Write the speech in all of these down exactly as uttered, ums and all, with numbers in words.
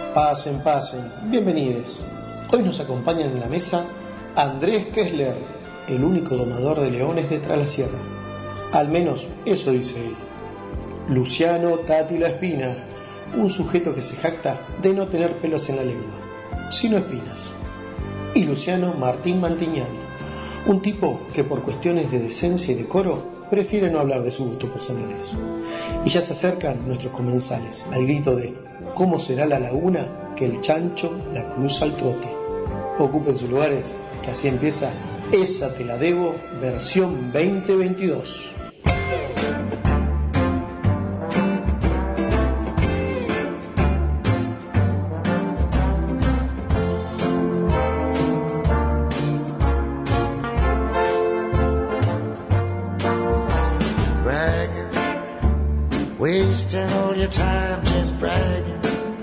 Pasen, pasen, bienvenidos. Hoy nos acompañan en la mesa Andrés Kessler, el único domador de leones de Tralasierra. Al menos eso dice él. Luciano Tati La Espina, un sujeto que se jacta de no tener pelos en la lengua, sino espinas. Y Luciano Martín Mantiñán, un tipo que por cuestiones de decencia y decoro prefiere no hablar de sus gustos personales. Y ya se acercan nuestros comensales al grito de ¿cómo será la laguna que el chancho la cruza al trote? Ocupen sus lugares, que así empieza Esa Te La Debo, versión veinte veintidós. Wasting all your time just bragging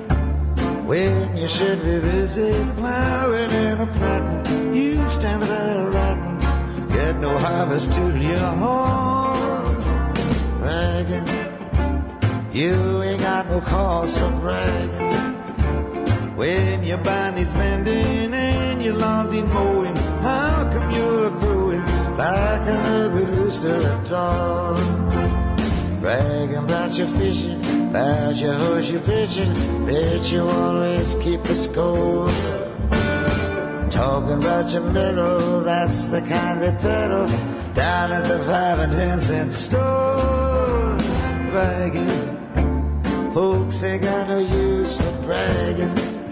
when you should be busy plowing and a plotting. You stand there rotten, get no harvest to your horn. Bragging, you ain't got no cause for bragging when your body's bending and your lawn ain't mowing. How come you're growing like an ugly rooster at dawn? Bragging about your fishing, about your horse you're pitching, bet you always keep the score. Talking about your middle, that's the kind they peddle down at the five and ten cent store. Bragging, folks ain't got no use for bragging.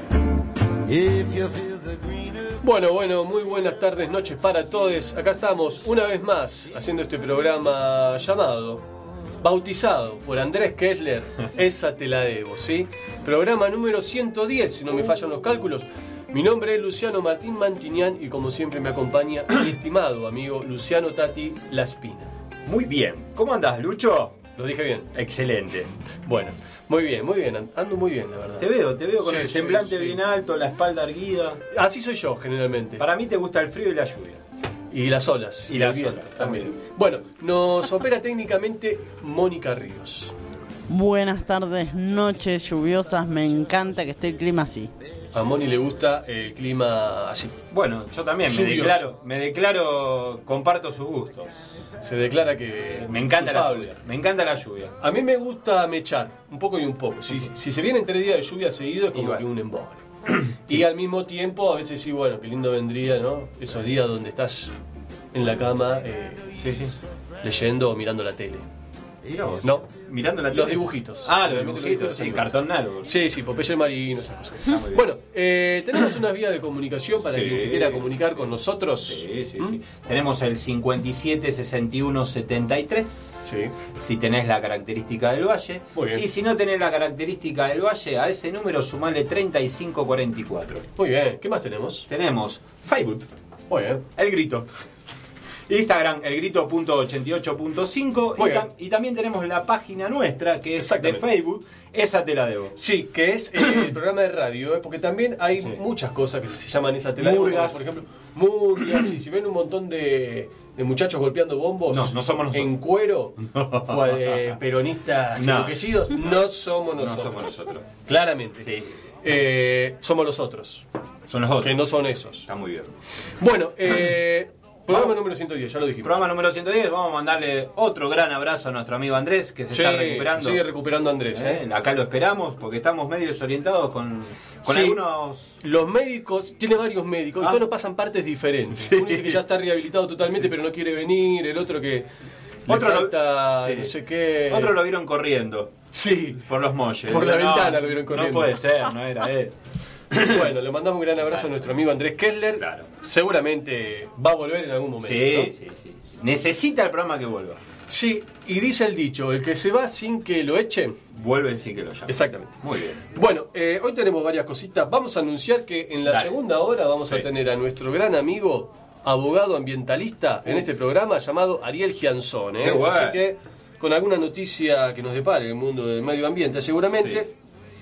If you feel the greener. Bueno, bueno, muy buenas tardes, noches para todos. Acá estamos una vez más haciendo este programa llamado, bautizado por Andrés Kessler, Esa Te La Debo, ¿sí? Programa número ciento diez, si no me fallan los cálculos. Mi nombre es Luciano Martín Mantiñán y como siempre me acompaña mi estimado amigo Luciano Tati La Espina. Muy bien. ¿Cómo andás, Lucho? ¿Lo dije bien? Excelente. Bueno, muy bien, muy bien. Ando muy bien, la verdad. Te veo, te veo con sí, el sí, semblante sí. bien alto, la espalda erguida. Así soy yo, generalmente. Para mí te gusta el frío y la lluvia. Y las olas. Y las el viento olas también. también. Bueno, nos opera técnicamente Mónica Ríos. Buenas tardes, noches lluviosas. Me encanta que esté el clima así. A Moni le gusta el clima así. Bueno, yo también me Lluvioso. declaro, me declaro, comparto sus gustos. Se declara que Me encanta culpable. la lluvia. Me encanta la lluvia. A mí me gusta mechar, un poco y un poco. Si, si se vienen tres días de lluvia seguido es como Igual. que un embole. Y al mismo tiempo, a veces sí, bueno, qué lindo vendría, ¿no? Esos días donde estás en la cama eh, Sí, sí. leyendo o mirando la tele. Mirá vos. No, Mirando la los tele. dibujitos. Ah, los Realmente dibujitos, sí, animados. cartón nardo. Sí, sí, Popeye el Marino, esas cosas. Está muy bien. Bueno, eh, tenemos unas vías de comunicación para Sí. quien se quiera comunicar con nosotros. Sí, sí, ¿Mm? sí. Tenemos el cincuenta y siete, sesenta y uno, setenta y tres. Sí. Si tenés la característica del valle. Muy bien. Y si no tenés la característica del valle, a ese número sumale treinta y cinco cuarenta y cuatro. Muy bien, ¿qué más tenemos? Tenemos Facebook, Muy bien. El Grito. Instagram, elgrito punto ochenta y ocho punto cinco. Muy Y, bien. tam- y también tenemos la página nuestra, que es de Exactamente. Facebook. Esa te la debo. Sí, que es eh, el programa de radio, ¿eh? Porque también hay Sí. muchas cosas que se llaman esa tela de bombo, Murgas. por ejemplo, murgas, y si ven un montón de, de muchachos golpeando bombos No, no somos nosotros. en cuero, cual, eh, peronistas No. enloquecidos, no somos No nosotros. somos nosotros. Claramente. Sí, sí, sí. Eh, somos los otros, Son los otros. que no son esos. Está muy bien. Bueno, eh, programa Vamos. número ciento diez, ya lo dijimos. Programa número ciento diez. Vamos a mandarle otro gran abrazo a nuestro amigo Andrés, que se Sí, está recuperando. sigue recuperando Andrés. ¿Eh? ¿eh? Acá lo esperamos porque estamos medio desorientados con, con Sí. algunos. Los médicos, tiene varios médicos, y Ah. todos nos pasan partes diferentes. Uno dice que ya está rehabilitado totalmente, pero no quiere venir. El otro que le Otro lo- falta sí. no sé qué. Otros lo vieron corriendo Sí. por los molles. Por la No, ventana lo vieron corriendo. No puede ser, no era él. Bueno, le mandamos un gran abrazo a nuestro amigo Andrés Kessler. Claro. Seguramente va a volver en algún momento. Sí, ¿no? sí, sí. Necesita el programa que vuelva. Sí, y dice el dicho: el que se va sin que lo echen. Vuelven sin que lo llamen. Exactamente. Muy bien. Bueno, eh, hoy tenemos varias cositas. Vamos a anunciar que en la Dale. segunda hora vamos a Sí. tener a nuestro gran amigo, abogado ambientalista, en este programa llamado Ariel Gianzón. ¿eh? Qué guay. Así que con alguna noticia que nos depare el mundo del medio ambiente seguramente. Sí.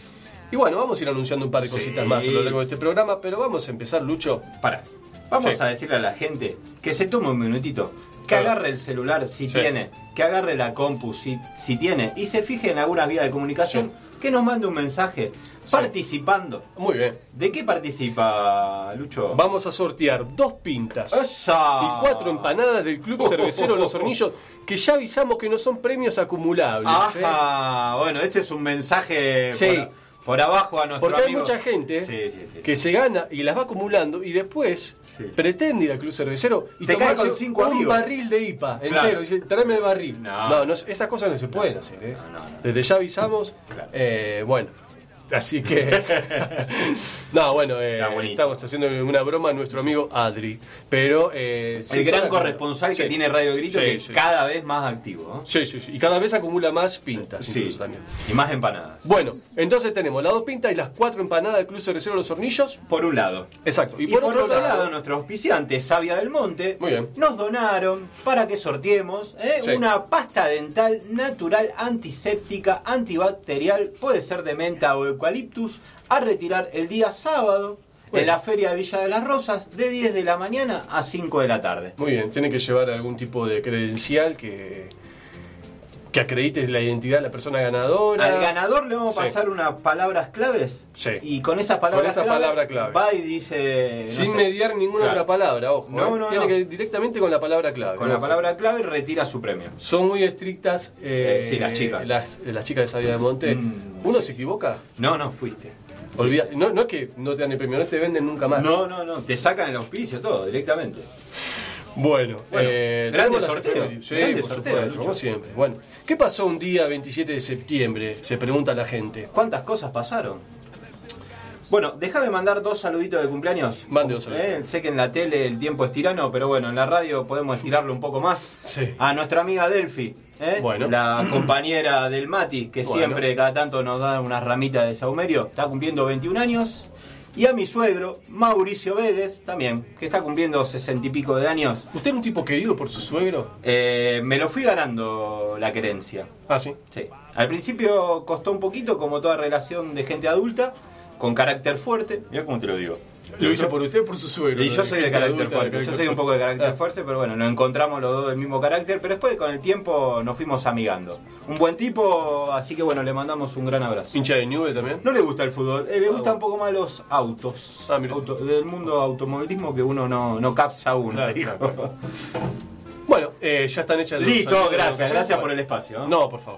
Y bueno, vamos a ir anunciando un par de Sí. cositas más a lo largo de este programa, pero vamos a empezar, Lucho. Para. Vamos Sí. a decirle a la gente que se tome un minutito, que Claro. agarre el celular si Sí. tiene, que agarre la compu si, si tiene, y se fije en algunas vías de comunicación Sí. que nos mande un mensaje Sí. participando. Muy bien. ¿De qué participa, Lucho? Vamos a sortear dos pintas ¡Esa! y cuatro empanadas del Club Cervecero Los Hornillos, que ya avisamos que no son premios acumulables. ¿eh? Ajá, bueno, este es un mensaje Sí. por, por abajo a nuestro Porque hay amigo. mucha gente Sí, sí, sí. que se gana y las va acumulando y después Sí. pretende ir al Club Cervecero y Te cae tomarse con cinco un amigos. barril de I P A Claro. entero. Y dice, tráeme el barril. No. No, no, esas cosas no se pueden hacer. ¿eh? No, no, no. Desde ya avisamos. Claro. eh, bueno, así que... no, bueno, eh, Está buenísimo. estamos haciendo una broma a nuestro amigo Adri. Pero... eh, El sí, gran son- corresponsal que sí. tiene Radio Grito, Sí, que sí. cada vez más activo, ¿no? Sí, sí, sí. Y cada vez acumula más pintas. Sí, incluso también. y más empanadas. Bueno, entonces tenemos las dos pintas y las cuatro empanadas del Club Cervecero Los Hornillos. Por un lado. Exacto. Y, Y, por, otro lado, nuestros auspiciantes, Savia del Monte, Muy bien. nos donaron para que sorteemos ¿eh? Sí. una pasta dental natural, antiséptica, antibacterial, puede ser de menta o eucaliptus, a retirar el día sábado Bueno. en la Feria de Villa de las Rosas, de diez de la mañana a cinco de la tarde. Muy bien, tiene que llevar algún tipo de credencial que, que acredite la identidad de la persona ganadora. Al ganador le vamos a Sí. pasar unas palabras claves Sí. y con esas palabras esa clave, palabra clave. va y dice... no Sin sé, mediar ninguna Claro. otra palabra, ojo. No, ¿eh? no, tiene no. que ir directamente con la palabra clave. con la ojo. palabra clave retira su premio. Son muy estrictas eh, Eh, sí, las chicas. Las, las chicas de Sabia de Monte. Mm. ¿Uno se equivoca? No, no, fuiste. Olvida, no, no es que no te dan el premio, no te venden nunca más. No, no, no, te sacan el auspicio todo directamente. Bueno, Bueno, eh, grande tenemos las sorteo, efemérides. Sí, grande por sorteo, supuesto, Lucho. como siempre. Bueno, ¿qué pasó un día veintisiete de septiembre? Se pregunta la gente. ¿Cuántas cosas pasaron? Bueno, déjame mandar dos saluditos de cumpleaños. Mande dos saludos. Eh, sé que en la tele el tiempo es tirano, pero bueno, en la radio podemos estirarlo un poco más. Sí. A nuestra amiga Delphi, ¿eh? Bueno. la compañera del Mati, que Bueno. siempre cada tanto nos da unas ramitas de saumerio, está cumpliendo veintiún años. Y a mi suegro, Mauricio Vegues, también, que está cumpliendo sesenta y pico de años. ¿Usted era un tipo querido por su suegro? Eh, me lo fui ganando la querencia. Ah, sí. Sí. Al principio costó un poquito, como toda relación de gente adulta, con carácter fuerte. Mira cómo te lo digo. Lo hice por usted o por su suegro. Y yo soy de gente carácter adulta, fuerte. de Yo soy un poco de carácter Ah. fuerte, pero bueno, nos encontramos los dos del mismo carácter. Pero después, con el tiempo, nos fuimos amigando. Un buen tipo, así que bueno, le mandamos un gran abrazo. ¿Hincha de Nube también? No le gusta el fútbol, eh, le Ah, gusta bueno. un poco más los autos. Ah, mira. Auto- del mundo automovilismo que uno no, no capsa uno. Claro, dijo. claro, claro. Bueno, eh, ya están hechas las Listo, saludos de gracias, ocasión. gracias por Bueno. el espacio. ¿no? No, por favor.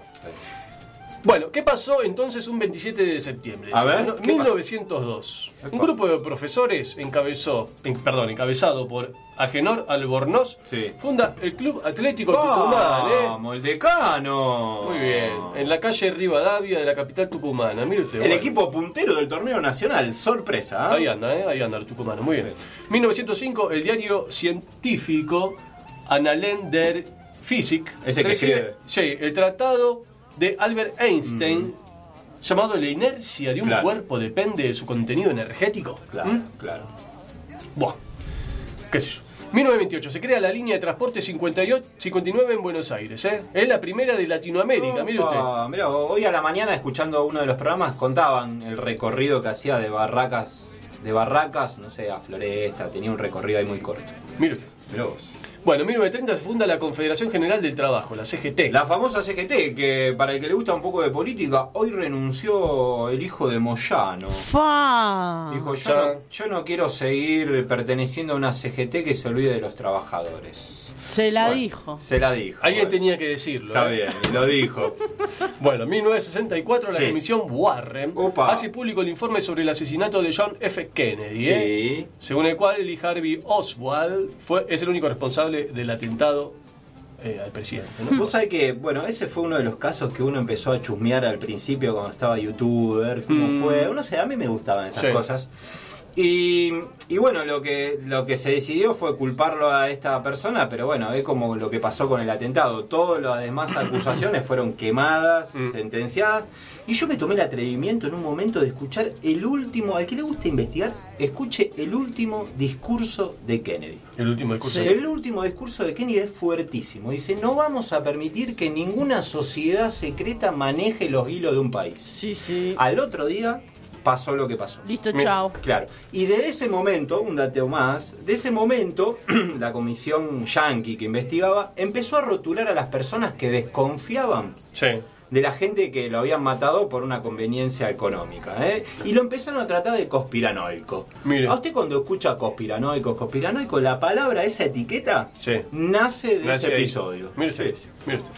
Bueno, ¿qué pasó entonces un veintisiete de septiembre? A ver, ¿no? ¿qué mil novecientos dos. Un grupo de profesores encabezó, en- perdón, encabezado por Agenor Albornoz, Sí. funda el Club Atlético Tucumán, ¿eh? ¡Vamos, el decano! Muy bien, en la calle Rivadavia de la capital tucumana. Mire usted. El bueno. equipo puntero del torneo nacional, sorpresa. ¿eh? Ahí anda, ¿eh? Ahí anda el tucumano. Muy bien. mil novecientos cinco, el diario científico Annalen der Physik Ese que recibe escribe. sí, el tratado de Albert Einstein llamado La inercia de un Claro. cuerpo depende de su contenido energético. Claro, ¿Mm? claro. Buah, qué sé yo. mil novecientos veintiocho, se crea la línea de transporte cincuenta y ocho, cincuenta y nueve en Buenos Aires. ¿eh? Es la primera de Latinoamérica, mire usted. Opa, mirá, hoy a la mañana, escuchando uno de los programas, contaban el recorrido que hacía de Barracas, de Barracas, no sé, a Floresta. Tenía un recorrido ahí muy corto. Mire usted. Mirá vos. Bueno, en mil novecientos treinta se funda la Confederación General del Trabajo, la C G T. La famosa C G T, que para el que le gusta un poco de política, hoy renunció el hijo de Moyano. ¡Fa! Dijo, yo Ya. no, yo no quiero seguir perteneciendo a una C G T que se olvide de los trabajadores. Se la Bueno, dijo. Se la dijo. Alguien Bueno, tenía que decirlo. Está ¿eh? bien, y lo dijo. Bueno, en mil novecientos sesenta y cuatro la Sí. Comisión Warren Opa. hace público el informe sobre el asesinato de John F. Kennedy, ¿eh? Sí. según el cual Lee Harvey Oswald fue, es el único responsable del atentado eh, al presidente. ¿no? Vos sabés que, bueno, ese fue uno de los casos que uno empezó a chusmear al principio cuando estaba youtuber, cómo Mm. fue. No sé, a mí me gustaban esas Sí. cosas. Y, y bueno, lo que, lo que se decidió fue culparlo a esta persona, pero bueno, es como lo que pasó con el atentado. Todas las demás acusaciones fueron quemadas, Mm. sentenciadas. Y yo me tomé el atrevimiento en un momento de escuchar el último, al que le guste investigar, escuche el último discurso de Kennedy. El último discurso. Sí. El último discurso de Kennedy es fuertísimo. Dice, no vamos a permitir que ninguna sociedad secreta maneje los hilos de un país. Sí, sí. Al otro día pasó lo que pasó. Listo, Mira. chao. Claro. Y de ese momento, un dateo más, de ese momento, la comisión yankee que investigaba empezó a rotular a las personas que desconfiaban Sí. de la gente que lo habían matado por una conveniencia económica, ¿eh? Y lo empezaron a tratar de conspiranoico. Mire. A usted cuando escucha conspiranoico, conspiranoico, la palabra, esa etiqueta, Sí. nace de Nace ese ahí. episodio. Mire usted, Sí. mire usted.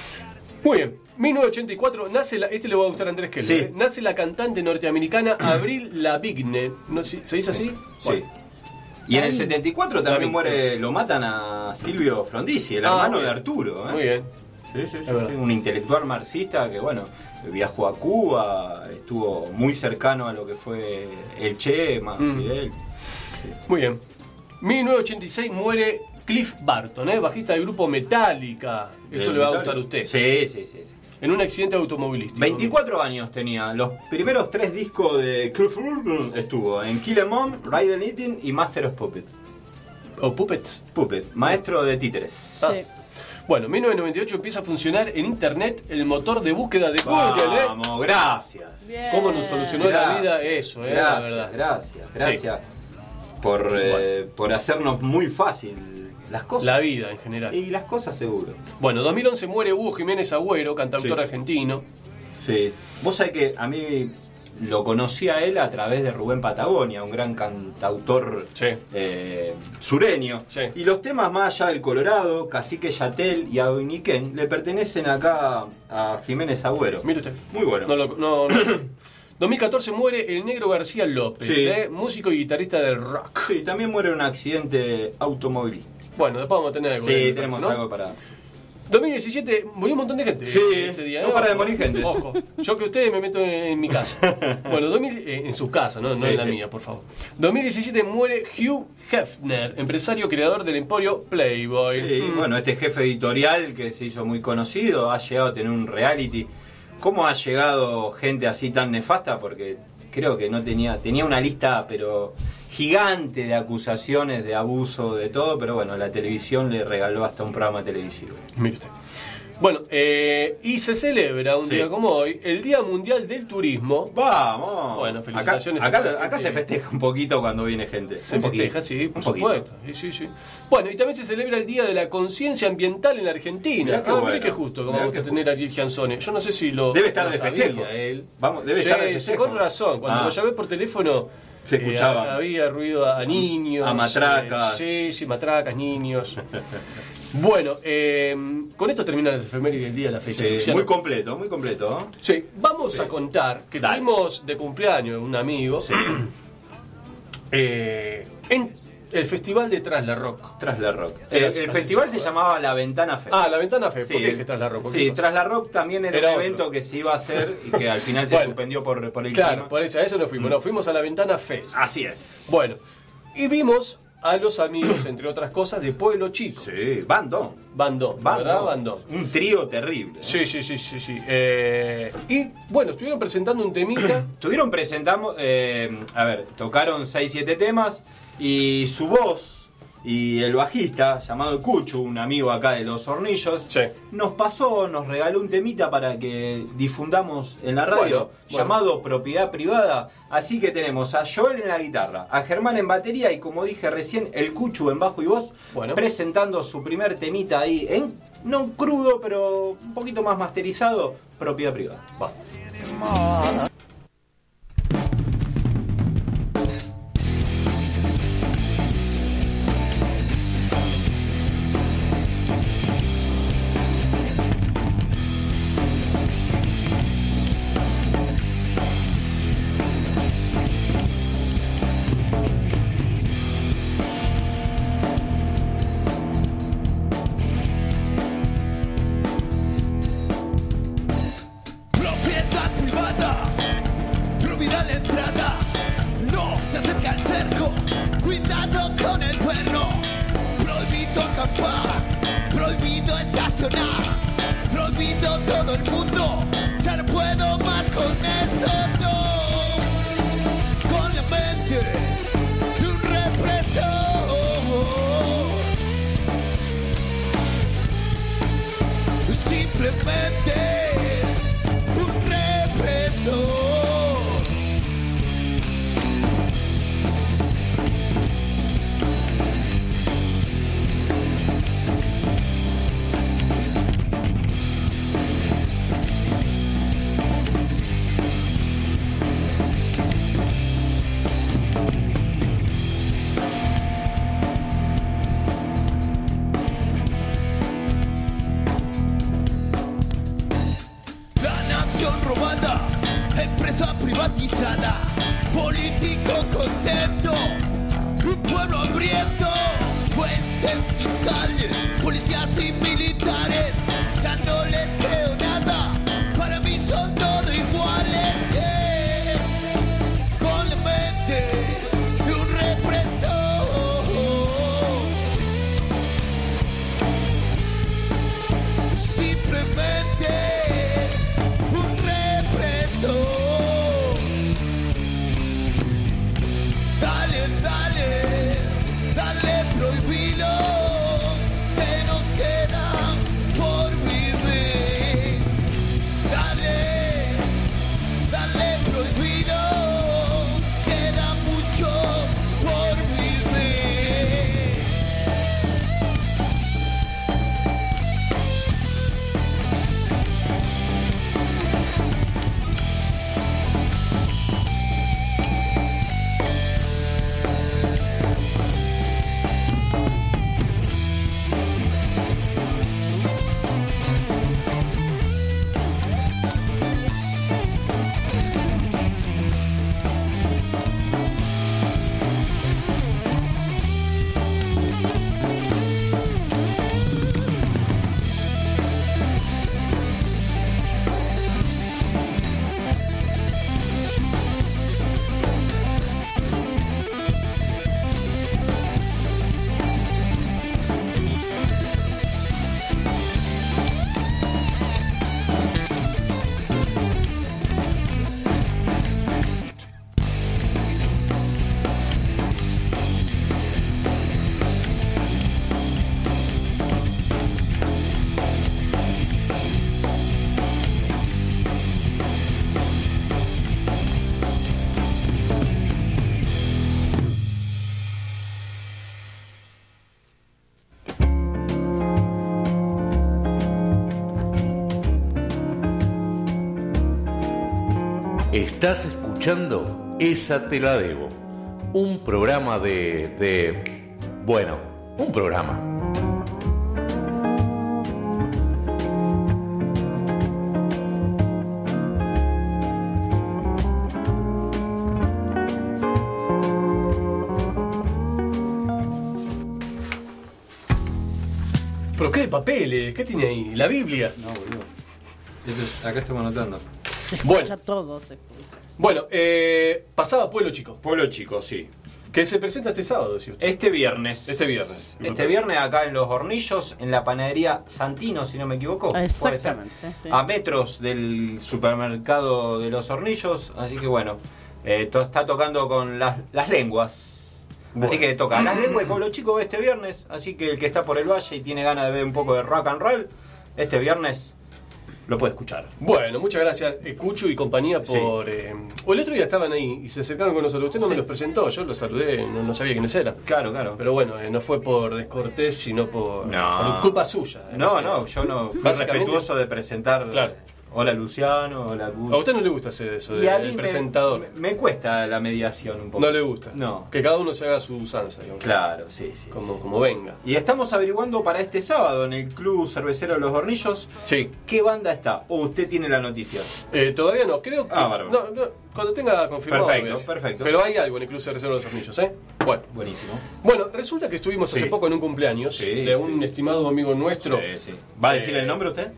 Muy bien. mil novecientos ochenta y cuatro nace la, este le va a gustar a Andrés Keller, Sí. ¿eh? Nace la cantante norteamericana Avril Lavigne. No, ¿se se dice así? Sí. Bueno. Y en el setenta y cuatro también Lavigne. muere, lo matan a Silvio Frondizi, el Ah, hermano muy de bien. Arturo, ¿eh? Muy bien. Sí, sí, sí, Es sí, verdad. un intelectual marxista que, bueno, viajó a Cuba, estuvo muy cercano a lo que fue el Che, más Mm. Fidel. Muy bien. mil novecientos ochenta y seis muere Cliff Barton, ¿eh? Bajista del grupo Metallica. Esto ¿Del le va a Metallica? gustar a usted. Sí, sí, sí. sí. En un accidente automovilístico. veinticuatro años tenía. Los primeros tres discos de Cliff Burton estuvo en Kill 'Em All, Ride and Eating y Master of Puppets. ¿O Puppets? Puppet, maestro de títeres. Ah. Sí. Bueno, mil novecientos noventa y ocho empieza a funcionar en internet el motor de búsqueda de Google, ¿eh? Vamos, gracias. Bien. ¿Cómo nos solucionó la Gracias, vida eso, eh? Gracias, la verdad. gracias, gracias por, eh, por hacernos muy fácil las cosas. La vida en general. Y las cosas seguro. Bueno, dos mil once muere Hugo Jiménez Agüero, cantautor Sí. argentino. Sí. Vos sabés que a mí lo conocí a él a través de Rubén Patagonia, un gran cantautor Sí. eh, sureño. Sí. Y los temas más allá del Colorado, Cacique Yatel y Adoiniquén, le pertenecen acá a Jiménez Agüero. Mire usted. Muy bueno. No, lo- no, no sé. dos mil catorce muere el Negro García López, Sí. ¿eh? Músico y guitarrista del rock. Sí, también muere en un accidente automovilístico. Bueno, después vamos a tener algo. Sí, de él, me tenemos parece, ¿no? algo para... dos mil diecisiete murió un montón de gente. Sí, eh, ese día. no ¿eh? para de Ojo, morir gente. Ojo, yo que ustedes me meto en, en mi casa. Bueno, dos mil, eh, en su casa, no, no Sí, en la sí. mía, por favor. dos mil diecisiete muere Hugh Hefner, empresario creador del emporio Playboy. Sí, Mm. bueno, este jefe editorial que se hizo muy conocido, ha llegado a tener un reality. ¿Cómo ha llegado gente así tan nefasta? Porque creo que no tenía, tenía una lista, pero gigante de acusaciones, de abuso, de todo, pero bueno, la televisión le regaló hasta un programa televisivo. Mire usted. Bueno, eh, y se celebra un Sí. día como hoy el Día Mundial del Turismo. Vamos. Bueno, felicitaciones Acá, a toda acá, la acá se gente. festeja un poquito cuando viene gente. Se Un poquito, festeja, sí, por un poquito. supuesto. Sí, sí, sí. Bueno, y también se celebra el Día de la Conciencia Ambiental en la Argentina. Mirá qué ah, bueno. mire qué justo que Mirá vamos qué a tener a Ariel Gianzone. Yo no sé si lo Debe estar lo de sabía festejo. él. Vamos, debe sí, estar de sí, festejo. con razón. Cuando Ah. lo llamé por teléfono Se eh, escuchaba. había ruido a niños. A matracas. eh, sí, sí, matracas, niños. Bueno, eh, con esto termina la efeméride del día de la fecha. Sí, Luciano. muy completo, muy completo. ¿no? Sí, vamos a contar que Dale. tuvimos de cumpleaños un amigo Sí. eh, en el festival de Tras la Rock. Tras la Rock. Eh, Hace- el hace festival cinco se horas. llamaba La Ventana Fest. Ah, la Ventana Fe. Sí, ¿Por qué dije Tras la Rock? ¿Por qué sí, cosa? Tras la Rock también era, Era un otro. evento que se iba a hacer y que al final se Bueno. suspendió por, por el Claro, clima. por eso, a eso no fuimos. No, fuimos a la Ventana Fest. Así es. Bueno, y vimos a los amigos, entre otras cosas, de Pueblo Chico. Sí, Bandón. Bandón, Bandón. ¿verdad? Bandón. Un trío terrible. Sí, sí, sí, sí, sí. Eh, y bueno, estuvieron presentando un temita. Tuvieron, presentamos, eh, a ver, tocaron seis siete temas y su voz y el bajista, llamado Cuchu, un amigo acá de Los Hornillos, Sí. nos pasó, nos regaló un temita para que difundamos en la radio, Bueno, bueno. llamado Propiedad Privada. Así que tenemos a Joel en la guitarra, a Germán en batería y, como dije recién, el Cuchu en bajo y voz, Bueno. presentando su primer temita ahí, en, no crudo, pero un poquito más masterizado, Propiedad Privada. Va. Propiedad privada. privatizada, político contento, un pueblo hambriento, jueces, fiscales, policías y militares, ya no les creo nada, para mí son todos iguales, yeah. Con la mente de un represor, simplemente un represor. Dale, dale, dale, prohibilo, que nos queda por vivir. Dale, dale, prohibilo, queda mucho por vivir. Estás escuchando Esa Te La Debo, un programa de, de... bueno, un programa. ¿Pero qué de papeles? ¿Qué tiene ahí? ¿La Biblia? No, boludo. Esto es- acá estamos anotando. Se escucha Bueno. todo, se escucha. Bueno, eh, pasaba Pueblo Chico, Pueblo Chico, sí. que se presenta este sábado, decía usted. Este viernes. Este viernes. Este viernes acá en Los Hornillos, en la panadería Santino, si no me equivoco. Puede ser. Exactamente, sí. A metros del supermercado de Los Hornillos. Así que bueno, eh, to- está tocando con las, las lenguas. Bueno. Así que toca las lenguas y Pueblo Chico este viernes. Así que el que está por el valle y tiene ganas de ver un poco de rock and roll, este viernes lo puede escuchar. Bueno, muchas gracias, eh, Cucho y compañía, por... Sí. Eh, o el otro día estaban ahí y se acercaron con nosotros. Usted no Sí. me los presentó, yo los saludé, no, no sabía quiénes eran. Claro, claro. Pero bueno, eh, no fue por descortés, sino por, No. por culpa suya. eh. No, no, yo no fui Básicamente- respetuoso de presentar. Claro. Hola Luciano, hola Gu- A usted no le gusta hacer eso, Y de- a mí del me- presentador. Me, me cuesta la mediación un poco. No le gusta. No. Que cada uno se haga su usanza, digamos. Claro, sí, sí. Como, sí. como venga. Y estamos averiguando para este sábado en el Club Cervecero de Los Hornillos Sí. qué banda está. O usted tiene la noticia. Eh, todavía no, creo que. Ah, bárbaro. no, no, cuando tenga confirmado. Perfecto, voy a decir. perfecto. Pero hay algo en el Club Cervecero de los Hornillos, ¿eh? Bueno. Buenísimo. Bueno, resulta que estuvimos Sí. hace poco en un cumpleaños Sí, de un sí. estimado amigo nuestro. Sí, sí. ¿Va a decir Eh, el nombre usted?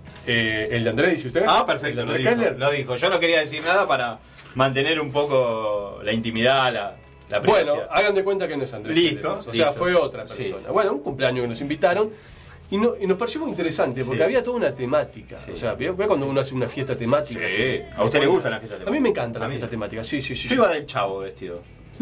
Eh, el de Andrés, dice usted. Ah, ¿El perfecto, de lo Andrés dijo, Keller? lo dijo. Yo no quería decir nada para mantener un poco la intimidad, la, la privacidad. Bueno, hagan de cuenta que no es Andrés. Listo, Keller, o sea, listo. fue otra Sí. persona. Bueno, un cumpleaños que nos invitaron. Y, no- y nos pareció muy interesante porque Sí. había toda una temática. Sí. O sea, ve ve cuando uno hace una fiesta temática. Sí. que- ¿A usted le gusta la fiesta temática? A mí me encanta la A mí fiesta no. temática, sí, sí, sí. Yo iba del Chavo vestido.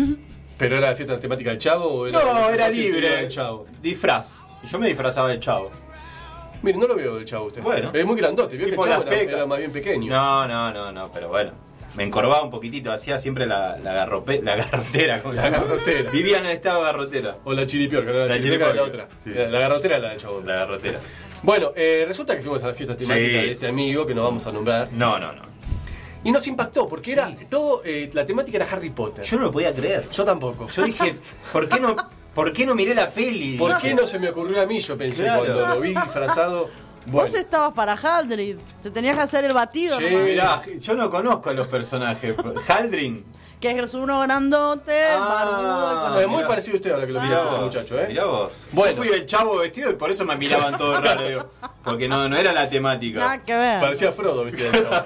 ¿Pero era la fiesta temática del Chavo o era No, era la fiesta libre. del Chavo? Disfraz. Y yo me disfrazaba del Chavo. Mire, no lo veo del Chavo usted. Bueno. Es muy grandote, vio que el Tipo Chavo las era, pecas. era más bien pequeño. No, no, no, no, pero bueno. Me encorvaba un poquitito, hacía siempre la, la, garrope, la garrotera. ¿cómo La se llama? garrotera. Vivía en el estado de garrotera. O la chiripiorca, no, la, La chiripiorca era la otra. chiripiorca, sí. La garrotera era la del Chavo. La garrotera. Bueno, eh, resulta que fuimos a la fiesta temática Sí. de este amigo que no vamos a nombrar. No, no, no. Y nos impactó porque era todo, eh, la temática era Harry Potter. Yo no lo podía creer. Yo tampoco. Yo dije, ¿por qué no, por qué no miré la peli? ¿Por qué no se me ocurrió a mí? Yo pensé Claro. cuando lo vi disfrazado Bueno. Vos estabas para Haldred, te tenías que hacer el batido, Sí. nomás. Mirá, yo no conozco a los personajes. Haldrin. Que es uno grandote, Ah, barbudo. Es muy mirá. parecido a usted ahora que lo Ah. miras ese muchacho, ¿eh? Mirá vos. Bueno. Yo fui el chavo vestido y por eso me miraban todo raro, digo, porque no, no era la temática. Nada que ver. Parecía Frodo, ¿viste?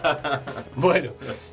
Bueno.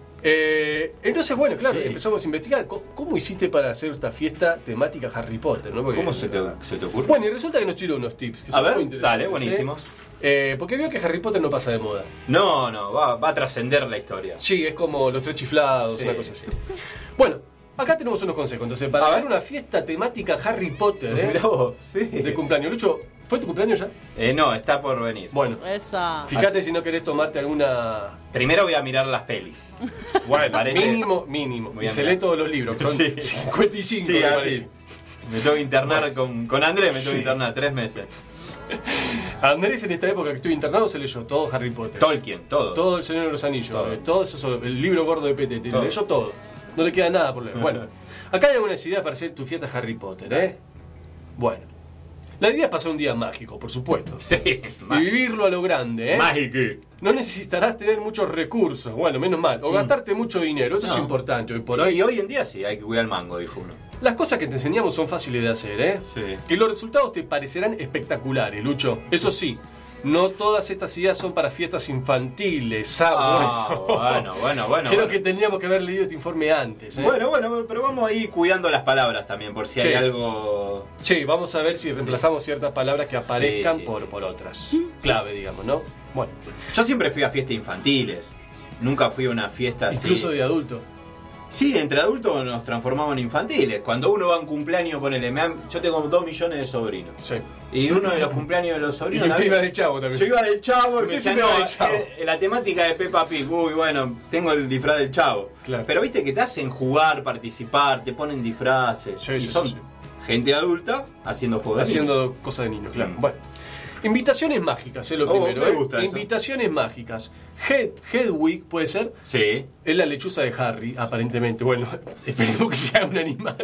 Eh, entonces, bueno, claro, Sí. empezamos a investigar. ¿Cómo, cómo hiciste para hacer esta fiesta temática Harry Potter? ¿no? Porque- ¿Cómo se te, se te ocurre? Bueno, y resulta que nos tiró unos tips que A son ver, muy interesantes. dale, buenísimos. ¿eh? Eh, porque veo que Harry Potter no pasa de moda. No, no, va, va a trascender la historia. Sí, es como los tres chiflados, Sí. una cosa así. Bueno, acá tenemos unos consejos. Entonces, para A hacer ver. una fiesta temática Harry Potter, ¿eh? Mirá vos, sí. De cumpleaños. Lucho, ¿fue tu cumpleaños ya? Eh, no, está por venir. Bueno, Esa. fíjate si no querés tomarte alguna. Primero voy a mirar las pelis. Bueno, parece- mínimo, mínimo. Voy Y a se mirar. lee todos los libros, que son Sí. cincuenta y cinco, Sí, me así. parece. Me tengo que internar con, con Andrés, me tengo Sí. que internar tres meses. Andrés en esta época que estuve internado se leyó todo Harry Potter. Tolkien, todo. Todo el Señor de los Anillos, Todo. eh, todo eso, el libro gordo de Petete, Todo. leyó todo. No le queda nada por leer. Bueno, acá hay algunas ideas para hacer tu fiesta Harry Potter, ¿eh? Bueno. La idea es pasar un día mágico, por supuesto. Sí, Y vivirlo a lo grande, ¿eh? Mágico. No necesitarás tener muchos recursos, bueno, menos mal. O gastarte mucho dinero, eso es No. importante hoy por Por hoy. hoy, hoy en día sí, hay que cuidar el mango, dijo uno. Las cosas que te enseñamos son fáciles de hacer, ¿eh? Sí. Y los resultados te parecerán espectaculares, Lucho. Eso sí, no todas estas ideas son para fiestas infantiles. Ah, Ah, bueno, bueno, bueno. Creo bueno. que tendríamos que haber leído este informe antes. ¿eh? Bueno, bueno, pero vamos a ir cuidando las palabras también, por si Sí. hay algo. Sí, vamos a ver si reemplazamos ciertas palabras que aparezcan Sí, sí, por, sí. por otras. Clave, digamos, ¿no? Bueno, Yo siempre fui a fiestas infantiles. Nunca fui a una fiesta así. incluso de adulto. Sí, entre adultos nos transformamos en infantiles. Cuando uno va a un cumpleaños, ponele, me han- yo tengo dos millones de sobrinos. Sí. Y uno de los cumpleaños de los Y sobrinos. usted la- iba de chavo también. Yo iba del chavo y Usted me decían, siempre no, va del Chavo". eh, la temática de Peppa Pig, uy, bueno, tengo el disfraz del chavo. Claro. Pero viste que te hacen jugar, participar, te ponen disfraces. Sí, y sí, son sí, sí. gente adulta haciendo juegos. de Haciendo cosas de niños, claro. Mm. Bueno. Invitaciones mágicas, es lo Oh, primero. me ¿eh? gusta eso. Invitaciones mágicas. Head, Hedwig, ¿puede ser? niños. Sí. Es la lechuza de Harry, aparentemente. Bueno, esperemos que sea un animal.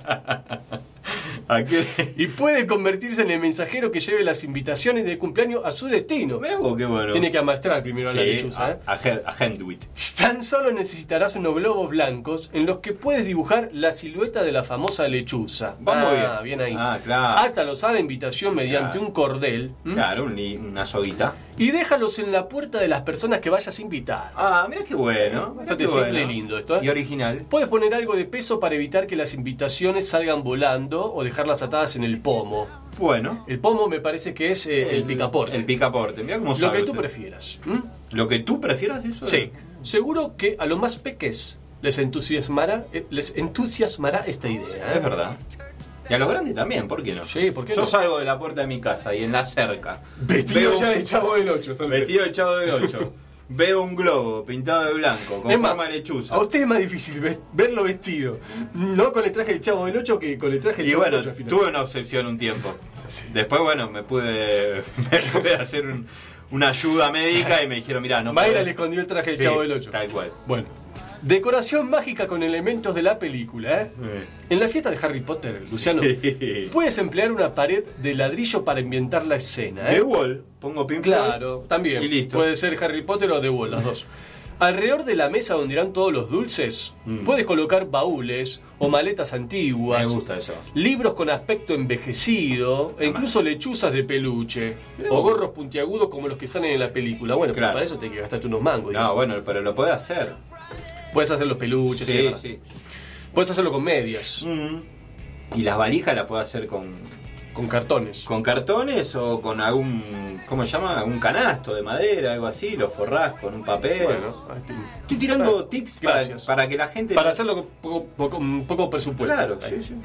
¿A qué? Y puede convertirse en el mensajero que lleve las invitaciones de cumpleaños a su destino. Mirá vos, qué bueno. Tiene que amastrar primero a la Sí, lechuza. ¿eh? a, a, Her- a Hendwit. Tan solo necesitarás unos globos blancos en los que puedes dibujar la silueta de la famosa lechuza. Vamos ah, bien. bien ahí. Ah, claro. Átalos a la invitación mediante Claro. un cordel. ¿m? Claro, un li- una soguita. Y déjalos en la puerta de las personas que vayas a invitar. Ah, mirá qué bueno. mirá Bastante qué simple bueno. y lindo esto, ¿eh? Y original. Puedes poner algo de peso para evitar que las invitaciones salgan volando o dejarlas atadas en el pomo. Bueno. El pomo me parece que es eh, el picaporte. El picaporte. Mirá cómo Lo sabe que tú usted. prefieras. ¿m? ¿Lo que tú prefieras eso? Sí. Seguro que a los más peques les entusiasmará, eh, les entusiasmará esta idea. ¿eh? Es verdad. Y a los grandes también, ¿por qué no? Sí, ¿por qué Yo no? salgo de la puerta de mi casa y en la cerca. Vestido veo- ya de Chavo del ocho. Vestido de Chavo del ocho. Veo un globo pintado de blanco, con Es más, forma de lechuza. a usted es más difícil ves- verlo vestido. No con el traje del Chavo del ocho que con el traje del Y Chavo bueno, del ocho al final. tuve una obsesión un tiempo. Después, bueno, me pude, me pude hacer un- una ayuda médica y me dijeron, mirá, no Mayra podés. le escondió el traje del Sí, Chavo del ocho. tal cual. Bueno. Decoración mágica con elementos de la película, ¿eh? En la fiesta de Harry Potter, Luciano, puedes emplear una pared de ladrillo para ambientar la escena, ¿eh? The Wall, pongo Pink Floyd. Claro, también. Y listo. Puede ser Harry Potter o The Wall, las dos. Alrededor de la mesa donde irán todos los dulces, Mm. puedes colocar baúles o maletas antiguas. Me gusta eso. Libros con aspecto envejecido, e incluso lechuzas de peluche, o gorros puntiagudos como los que salen en la película. Bueno, pero Claro. para eso tenés que gastarte unos mangos. No, digamos. bueno, pero lo puede hacer. Puedes hacer los peluches, Sí, ¿verdad? sí. Puedes hacerlo con medias, Mm. Y las valijas las puede hacer con, con cartones. con cartones o con algún, ¿cómo se llama? Algún canasto de madera, algo así, lo forrás con un papel. Bueno, ahí te- Estoy tirando Ah, tips para, gracias. para que la gente... para hacerlo con poco, poco- un poco presupuesto. Claro, Ahí. sí, sí.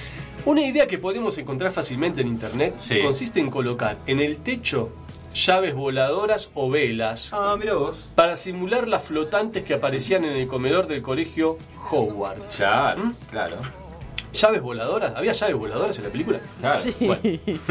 Una idea que podemos encontrar fácilmente en internet Sí. consiste en colocar en el techo llaves voladoras o velas Ah, mira vos. para simular las flotantes que aparecían en el comedor del colegio Hogwarts. Claro, ¿Mm? claro. ¿Llaves voladoras? ¿Había llaves voladoras en la película? Claro. Bueno,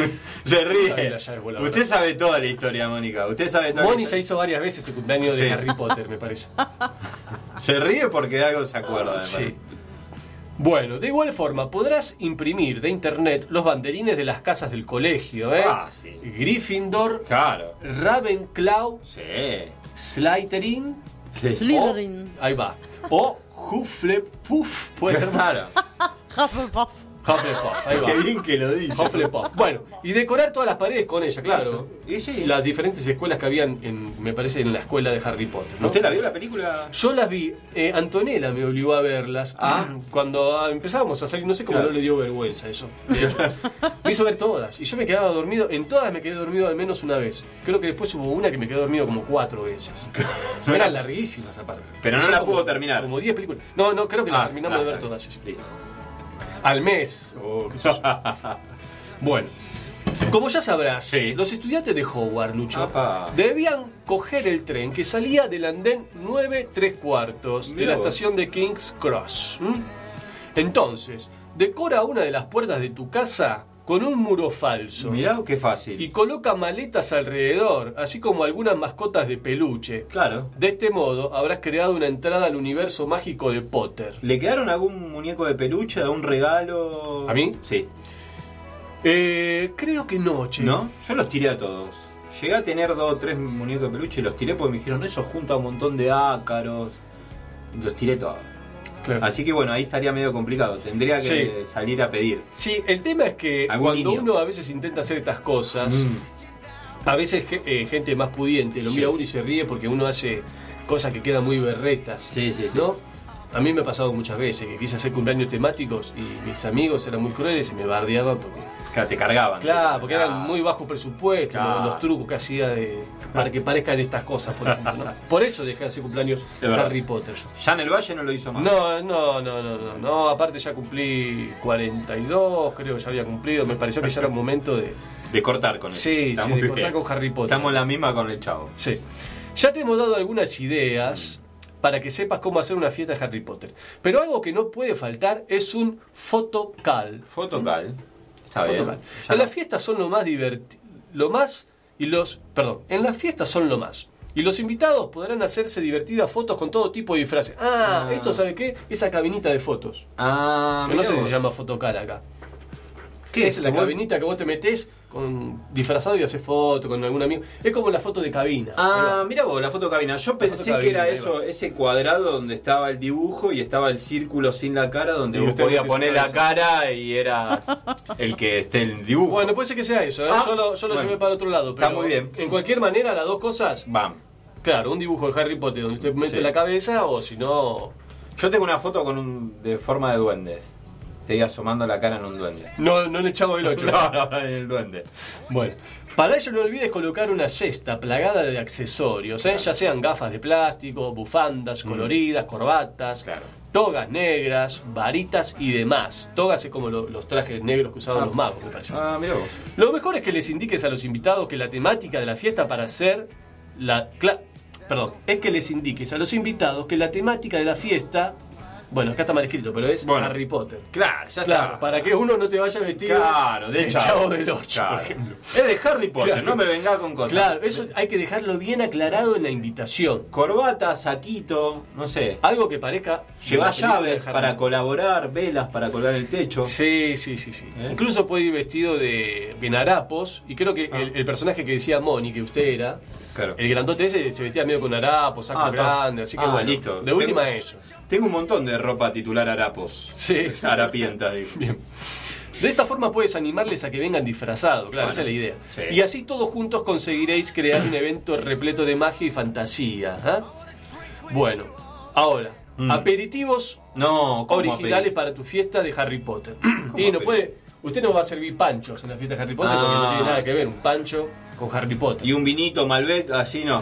Se Ahí ríe. la llave voladora. Usted sabe toda la historia, Mónica. Usted sabe toda la Moni ya historia. hizo varias veces el cumpleaños de Sí. Harry Potter, me parece. Se ríe porque de algo se acuerda. me Sí. parece. Bueno, de igual forma, podrás imprimir de internet los banderines de las casas del colegio, ¿eh? Ah, sí. Gryffindor, Claro. Ravenclaw, Sí. Slytherin, Sí. Slytherin. o, ahí va, o Hufflepuff, puede ser más. Claro. Hufflepuff. Hufflepuff, ahí va. Qué bien que lo dice. Hufflepuff. Bueno, y decorar todas las paredes con ella, claro. Y sí. Las diferentes escuelas que habían, en, me parece, en la escuela de Harry Potter, ¿no? ¿Usted la vio la película? Yo las vi, eh, Antonella me obligó a verlas. Ah. Cuando ah, empezábamos a salir, no sé cómo Claro. no le dio vergüenza eso. Eh, me hizo ver todas. Y yo me quedaba dormido, en todas me quedé dormido al menos una vez. Creo que después hubo una que me quedé dormido como cuatro veces. No eran larguísimas aparte. Pero no Son la como- pudo terminar. Como diez películas. No, no, creo que las Ah, terminamos ah, de ver está todas. bien. sí. Listo. Al mes. o qué sé yo. Bueno. Como ya sabrás, Sí. los estudiantes de Hogwarts, Lucho, Apa. debían coger el tren que salía del andén nueve tres cuartos de Mirá la vos. estación de King's Cross. ¿m? Entonces, decora una de las puertas de tu casa con un muro falso. Mirá qué fácil. Y coloca maletas alrededor, así como algunas mascotas de peluche. Claro. De este modo, habrás creado una entrada al universo mágico de Potter. ¿Le quedaron algún muñeco de peluche, algún regalo? ¿A mí? Sí. Eh, creo que no, che. ¿No? Yo los tiré a todos. Llegué a tener dos o tres muñecos de peluche y los tiré porque me dijeron, eso junta un montón de ácaros. Los tiré todos. Claro. Así que bueno, ahí estaría medio complicado. Tendría que Sí. salir a pedir. Sí, el tema es que Algún cuando niño. uno a veces intenta hacer estas cosas, a veces ge- eh, gente más pudiente lo Sí. mira a uno y se ríe porque uno hace cosas que quedan muy berretas. Sí, sí, sí. ¿No? A mí me ha pasado muchas veces que quise hacer cumpleaños temáticos y mis amigos eran muy crueles y me bardeaban porque. Claro, te cargaban. Claro, porque eran Ah. muy bajo presupuesto, Claro. los, los trucos que hacía de, para que parezcan estas cosas, por ejemplo. ¿no? Por eso dejé de hacer cumpleaños Es verdad. Harry Potter yo. Ya en el Valle no lo hizo más. No, no, no, no, no, no, aparte ya cumplí cuarenta y dos, creo que ya había cumplido, me pareció que ya era un momento de... De cortar con Sí, eso. sí, Está de muy cortar bien. con Harry Potter. Estamos en la misma con el chavo. Sí. Ya te hemos dado algunas ideas para que sepas cómo hacer una fiesta de Harry Potter, pero algo que no puede faltar es un fotocal. Fotocal. Está Fotocal. bien. Ya En no- las fiestas son lo más divertido, lo más y los, perdón, en las fiestas son lo más. Y los invitados podrán hacerse divertidas fotos con todo tipo de disfraces. Ah, Ah. esto ¿sabe qué? Esa cabinita de fotos. Ah, Que no mirá sé si vos. se llama fotocal acá. ¿Qué Es la ¿Cómo? cabinita que vos te metés con disfrazado y haces foto con algún amigo. Es como la foto de cabina. Ah, mira vos, la foto cabina. Yo pensé foto que cabina, era ahí eso, va. ese cuadrado donde estaba el dibujo y estaba el círculo sin la cara, donde Y vos usted podías mete su poner la cabeza. cara y eras el que esté en el dibujo. Bueno, puede ser que sea eso. ¿eh? Ah, yo lo, yo lo bueno. llevé para otro lado. Está Pero muy bien. En cualquier manera, las dos cosas. Bam. Claro, un dibujo de Harry Potter donde usted mete Sí. la cabeza o si no. Yo tengo una foto con un de forma de duende. Estoy asomando la cara en un duende. No, no le echamos el ocho. No, no, en el duende. Bueno, para ello no olvides colocar una cesta plagada de accesorios, ¿eh? Ya sean gafas de plástico, bufandas coloridas, corbatas, Claro. togas negras, varitas y demás. Togas es como lo- los trajes negros que usaban Ah. los magos, me parece. Ah, mira vos. Lo mejor es que les indiques a los invitados que la temática de la fiesta para hacer la... cla- Perdón, es que les indiques a los invitados que la temática de la fiesta... Bueno, acá está mal escrito, pero es Bueno. Harry Potter. Claro, ya Claro, está. para que uno no te vaya vestido Claro, de de Chavo. Chavo del ocho, Claro. por ejemplo. Es de Harry Potter, Claro. no me venga con cosas. Claro, eso hay que dejarlo bien aclarado en la invitación. Corbata, saquito, no sé. Algo que parezca... Lleva la película de llaves Harry para Potter. colaborar, velas para colgar el techo. Sí, sí, sí, sí. ¿Eh? Incluso puede ir vestido de en harapos. Y creo que Ah. el, el personaje que decía Moni, que usted era, Claro. el grandote ese se vestía medio con harapos, saco Ah, claro. grande, así que Ah, bueno, listo. de última Tengo- eso. Tengo un montón de ropa titular harapos. Sí. Harapientas, digo. Bien. De esta forma puedes animarles a que vengan disfrazados, claro, Bueno, esa es la idea. sí. Y así todos juntos conseguiréis crear un evento repleto de magia y fantasía. ¿ah? Bueno, ahora, Mm. aperitivos No, ¿cómo originales aperi- para tu fiesta de Harry Potter. y no aperitivos? puede, usted no va a servir panchos en la fiesta de Harry Potter porque no Ah. tiene nada que ver un pancho con Harry Potter. Y un vinito Malbec, así no.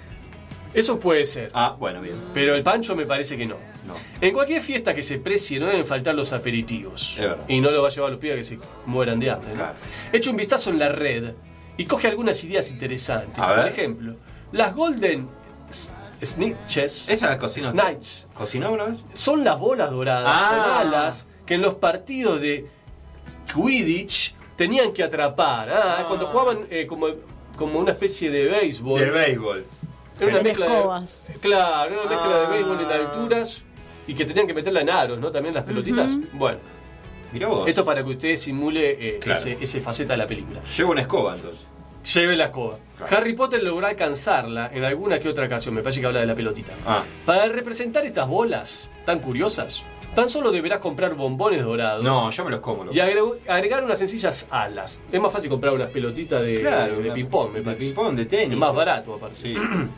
Eso puede ser, Ah, bueno, bien. pero el pancho me parece que no. No. En cualquier fiesta que se precie no deben faltar los aperitivos. Es verdad. Y no lo va a llevar a los pibes que se mueran de hambre. ¿no? Claro. Echa un vistazo en la red y coge algunas ideas interesantes. A Por ver. ejemplo, las Golden S- Snitches. ¿Esa la cocinó? Snitches. ¿Cocinó una vez? Son las bolas doradas Ah. con alas que en los partidos de Quidditch tenían que atrapar. Ah, Ah. Cuando jugaban eh, como, como una especie de béisbol. Del béisbol. Era una Con mezcla escobas. de, claro, era una mezcla de Ah. béisbol en alturas y que tenían que meterla en aros, ¿no? También las pelotitas. Ujú. Bueno, Mirá vos. esto para que usted simule eh, Claro. ese, ese faceta de la película. Llevo una escoba entonces. Lleve la escoba. Claro. Harry Potter logró alcanzarla en alguna que otra ocasión, me parece que habla de la pelotita. Ah. Para representar estas bolas tan curiosas, tan solo deberás comprar bombones dorados. No, yo me los como. Loco. Y agre- agregar unas sencillas alas. Es más fácil comprar unas pelotitas de, Claro, de una- ping-pong, me de parece. ping-pong, de tenis. Es más barato, aparte. Sí.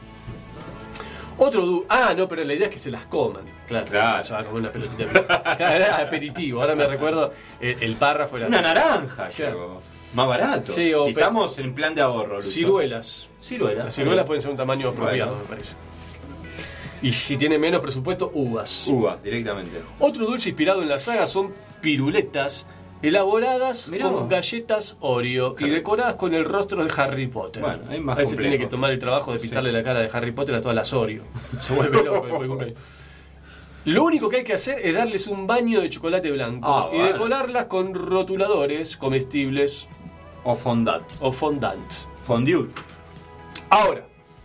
Otro du Ah, no, pero la idea es que se las coman. Claro, Claro. se va a comer una pelotita. de ping-pong. Claro, era aperitivo. Ahora me recuerdo el, el párrafo era. Una naranja, Claro. llevo. Más barato. Sí, o si pe- estamos en plan de ahorro. Lucho. Ciruelas. Ciruelas. Las ciruelas pueden ser un tamaño apropiado, Bueno. me parece. Y si tiene menos presupuesto, uvas. Uva, directamente. Otro dulce inspirado en la saga son piruletas elaboradas Mirá con vos. galletas Oreo y decoradas con el rostro de Harry Potter. Bueno, ahí más a veces complejo. tiene que tomar el trabajo de pintarle la cara de Harry Potter a todas las Oreo. Se vuelve loco después del cumpleaños. Lo único que hay que hacer es darles un baño de chocolate blanco Ah, y bueno. decorarlas con rotuladores comestibles O fondants. o fondants. Fondue. Ahora,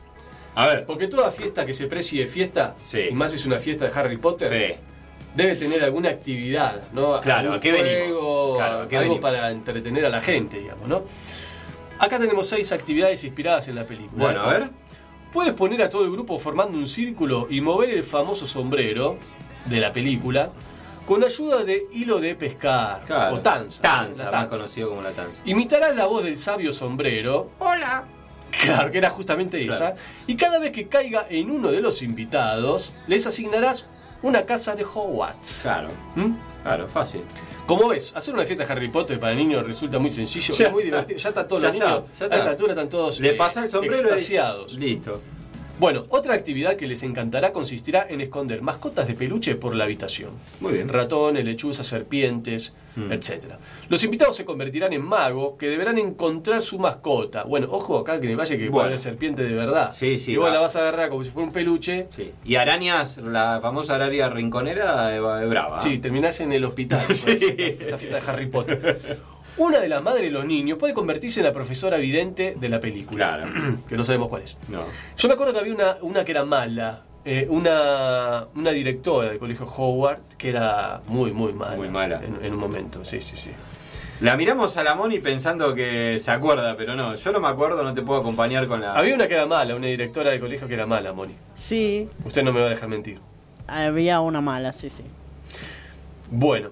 A ver. porque toda fiesta que se precie fiesta, Sí. y más es una fiesta de Harry Potter, Sí. debe tener alguna actividad, ¿no? Claro, Algún ¿a qué juego, venimos? Claro, ¿a qué algo venimos? para entretener a la gente, digamos, ¿no? Acá tenemos seis actividades inspiradas en la película. Bueno, a ver. Puedes poner a todo el grupo formando un círculo y mover el famoso sombrero de la película con ayuda de hilo de pescar Claro. o tanza. Tanza, la más conocido como la tanza. Imitarás la voz del sabio sombrero. Hola. Claro, que era justamente Claro. esa. Y cada vez que caiga en uno de los invitados, les asignarás una casa de Hogwarts. Claro. ¿Mm? Claro, fácil. Como ves, hacer una fiesta de Harry Potter para niños resulta muy sencillo, Ya es muy está. divertido. Ya están todos Ya los está, niños, ya a está. esta altura están todos Le eh, pasa el sombrero extasiados. y listo. Bueno, otra actividad que les encantará consistirá en esconder mascotas de peluche por la habitación. Muy bien. Ratones, lechuzas, serpientes, Mm. etcétera. Los invitados se convertirán en magos que deberán encontrar su mascota. Bueno, ojo acá que en el valle que Bueno. puede haber serpiente de verdad. Sí, sí, Y vos va. la vas a agarrar como si fuera un peluche. Sí. Y arañas, la famosa araña rinconera, es brava. Sí, terminás en el hospital. Sí. Esta fiesta de Harry Potter. Una de las madres de los niños puede convertirse en la profesora vidente de la película. Claro. Que no sabemos cuál es. No. Yo me acuerdo que había una, una que era mala. eh, una, una directora del colegio Howard que era muy, muy mala. Muy mala. En, en un momento, sí, sí, sí. La miramos a la Moni pensando que se acuerda, pero no. Yo no me acuerdo, no te puedo acompañar con la. Había una que era mala, una directora de colegio que era mala, Moni. Sí, Usted no me va a dejar mentir. había una mala, sí, sí. Bueno.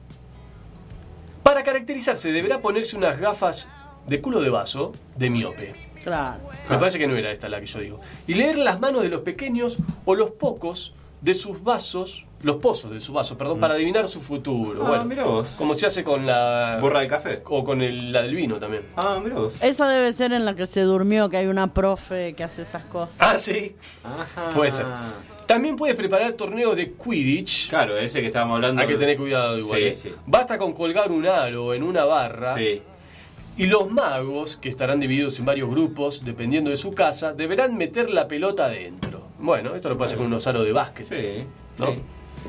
Para caracterizarse deberá ponerse unas gafas de culo de vaso de miope. Claro. Me parece que no era esta la que yo digo. Y leer las manos de los pequeños o los pocos de sus vasos, los pozos de sus vasos, perdón, para adivinar su futuro. Ah, bueno, mirá vos. como se hace con la Borra de café. o con el, la del vino también. Ah, mirá vos. Esa debe ser en la que se durmió, que hay una profe que hace esas cosas. Ah, sí. Ajá. Puede ser. También puedes preparar torneos de Quidditch. Claro, ese que estábamos hablando. Hay que tener cuidado igual. Sí, ¿eh? sí. Basta con colgar un aro en una barra. Sí. Y los magos, que estarán divididos en varios grupos, dependiendo de su casa, deberán meter la pelota adentro. Bueno, esto lo puede hacer con unos aros de básquet. Sí. ¿No? Sí.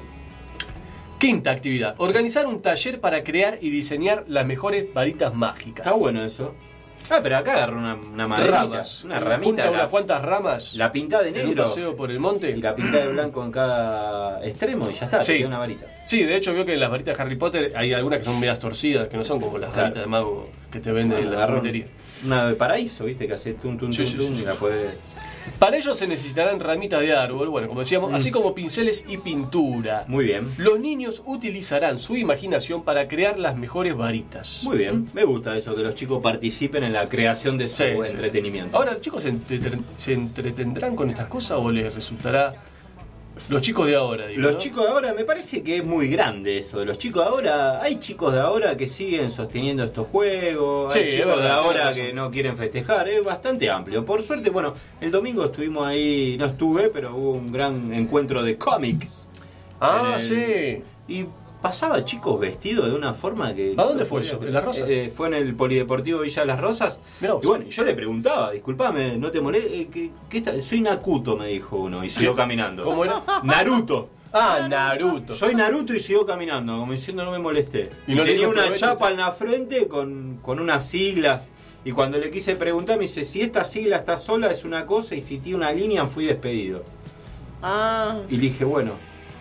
Quinta actividad. Organizar un taller para crear y diseñar las mejores varitas mágicas. Está bueno eso. Ah, pero acá agarra una, una maderita, Ramas. una Junta ramita. unas La, cuantas ramas. la pinta de en un negro paseo por el monte. y la pinta de blanco en cada extremo y ya está, Sí. te queda una varita. Sí, de hecho veo que en las varitas de Harry Potter hay algunas que son medias torcidas, que no son como las Claro. varitas de mago que te venden en la Agarró ferretería. una de paraíso, viste, que hace tun tun Sí, tun sí, tun sí, y la puedes. Para ello se necesitarán ramitas de árbol, bueno, como decíamos, así como pinceles y pintura. Muy bien. Los niños utilizarán su imaginación para crear las mejores varitas. Muy bien, me gusta eso, que los chicos participen en la creación de su Sí, sí, entretenimiento. sí, sí. Ahora, ¿los chicos se, entreten- se entretendrán con estas cosas o les resultará... Los chicos de ahora, digo, Los ¿no? chicos de ahora, me parece que es muy grande eso. De los chicos de ahora, hay chicos de ahora que siguen sosteniendo estos juegos. Sí, hay es chicos verdad, de tiene ahora razón. que no quieren festejar. Es bastante amplio. Por suerte, bueno, el domingo estuvimos ahí, no estuve, pero hubo un gran encuentro de cómics. Ah, En el- sí. Y pasaba chicos vestidos de una forma que... ¿A dónde fue eso? ¿En Las Rosas? Eh, fue en el Polideportivo Villa de Las Rosas. Mirá vos. Y bueno, yo le preguntaba, disculpame, no te molestes, eh, ¿qué, qué está? Soy Naruto, me dijo uno, y siguió caminando. ¿Cómo era? Naruto. Ah, Naruto. Soy Naruto y siguió caminando, como diciendo no me molesté. Y Y no le tenía dio una provecho. chapa en la frente con, con unas siglas. Y cuando le quise preguntar, me dice, si esta sigla está sola es una cosa y si tiene una línea fui despedido. Ah, Y le dije, bueno,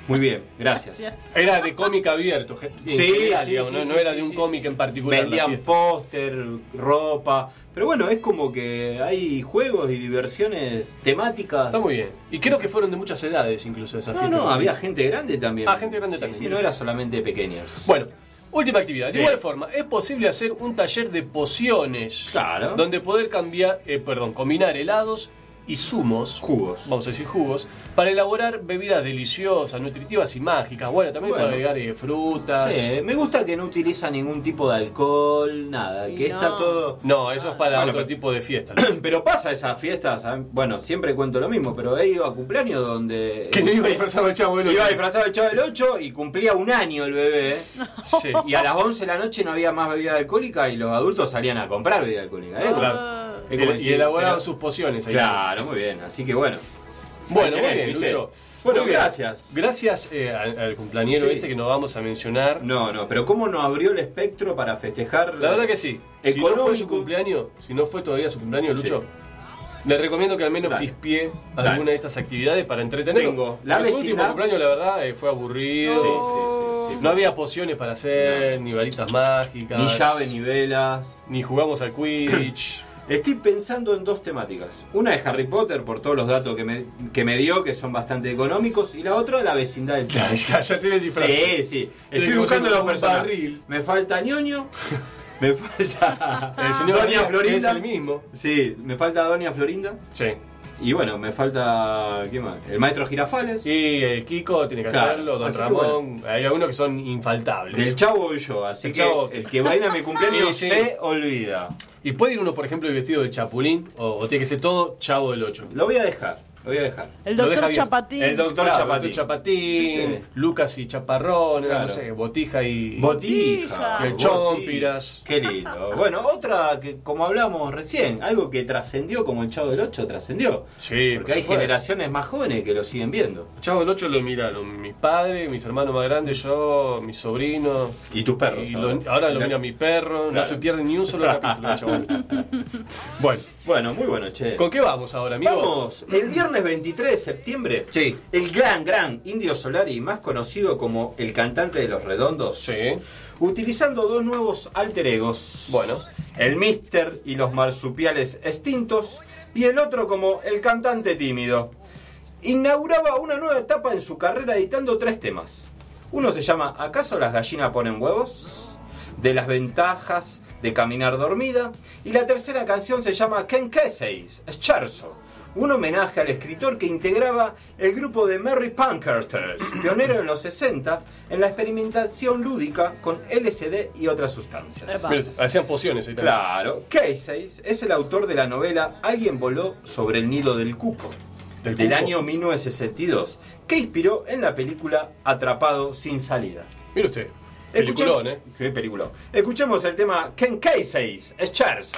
Muy bien, gracias. Era de cómic abierto. en Sí, general, sí, digamos, sí, no, sí, no era sí, de un sí, cómic sí. en particular. la Vendían fiesta. póster, ropa. Pero bueno, es como que hay juegos y diversiones temáticas. Está muy bien. Y creo que fueron de muchas edades incluso esas No, fiestas. no, que había hice. gente grande también. Ah, gente grande Sí, también. Sí, no era solamente pequeños. Bueno, última actividad. Sí. De igual forma, es posible hacer un taller de pociones. Claro. Donde poder cambiar, eh, perdón, combinar helados y zumos. Jugos. Vamos a decir jugos. Para elaborar bebidas deliciosas, nutritivas y mágicas. Bueno, también Bueno. para agregar eh, frutas. Sí, me gusta que no utiliza ningún tipo de alcohol, nada, Y que no. está todo... No, eso es para Bueno, otro pero- tipo de fiesta. Pero pasa esas fiestas, ¿saben? Bueno, siempre cuento lo mismo, pero he ido a cumpleaños donde... Que no iba disfrazado el Chavo del Ocho. Iba disfrazado el Chavo del ocho y cumplía un año el bebé. Sí. Y a las once de la noche no había más bebida alcohólica y los adultos salían a comprar bebida alcohólica. ¿eh? Claro. Es como Y decir, elaboraban pero- sus pociones ahí. Claro, muy bien, así que bueno. Bueno, Ahí muy tenés, bien, ¿viste? Lucho. Bueno, Muy bien. gracias. Gracias eh, al, al cumpleañero Sí. este que no vamos a mencionar. No, no, pero ¿cómo nos abrió el espectro para festejar? La verdad que sí. Si no fue Económico. su cumpleaños, si no fue todavía su cumpleaños, Sí. Lucho, le recomiendo que al menos Dale. pispie Dale. alguna de estas actividades para entretenerlo. Tengo la Porque su último vecindad. cumpleaños, la verdad, eh, fue aburrido. Sí, sí, sí, sí. No había pociones para hacer, ni varitas mágicas. Ni llave, ni velas. Ni jugamos al Quidditch. Estoy pensando en dos temáticas. Una es Harry Potter, por todos los datos que me, que me dio, que son bastante económicos. Y la otra, la vecindad del Chavo. ya, ya tiene el disfraz. Sí, sí. Tiene Estoy que buscando ser los un personajes. barril. Me falta ñoño. Me falta El señor Doña María Florinda. es el mismo. Sí, me falta Doña Florinda. Sí. Y bueno, me falta. ¿Qué más? El maestro Girafales. Y el Kiko tiene que Claro, hacerlo, Don así que Ramón. Hay algunos que son infaltables. Del Chavo voy yo, así El que Chavo. el que baila mi cumpleaños Sí, sí. se olvida. Y puede ir uno, por ejemplo, vestido de Chapulín, o, o tiene que ser todo Chavo del ocho. Lo voy a dejar, lo voy a dejar. El Lo deja doctor bien. Chapatín. El doctor Claro, Chapatín. Doctor Chapatín, ¿Viste? Lucas y Chaparrón, era, no Claro. sé, Botija y... Botija. Y el Botija. Chompiras. Qué lindo. Bueno, otra que, como hablamos recién, algo que trascendió como el Chavo del ocho trascendió. Sí, Porque por hay supuesto. generaciones más jóvenes que lo siguen viendo. Chavo del ocho lo miraron mis padres, mis hermanos más grandes, yo, mis sobrinos. Y tus perros. Y lo- ahora lo mira mi perro, no Claro. se pierde ni un solo capítulo de Chavo del Ocho. Bueno, Bueno, muy bueno, che. ¿con qué vamos ahora, amigo? Vamos, el viernes veintitrés de septiembre, Sí. el gran, gran Indio Solari, más conocido como el cantante de Los Redondos, Sí. utilizando dos nuevos alter egos. Bueno. El Mister y los marsupiales extintos, y el otro como el cantante tímido. Inauguraba una nueva etapa en su carrera editando tres temas. Uno se llama ¿Acaso las gallinas ponen huevos? De las ventajas de caminar dormida. Y la tercera canción se llama Ken Kesey's Scherzo, un homenaje al escritor que integraba el grupo de Merry Pankhursters, pionero en los sesenta en la experimentación lúdica con L S D y otras sustancias. Epa. Mira, hacían pociones ahí también. Claro, Casey es el autor de la novela Alguien voló sobre el nido del cuco, ¿Del del cuco? año mil novecientos sesenta y dos, que inspiró en la película Atrapado sin salida. Mire usted, peliculón, Escuchemos- ¿eh? Qué peliculón. Escuchemos el tema Ken Casey's Scherzo.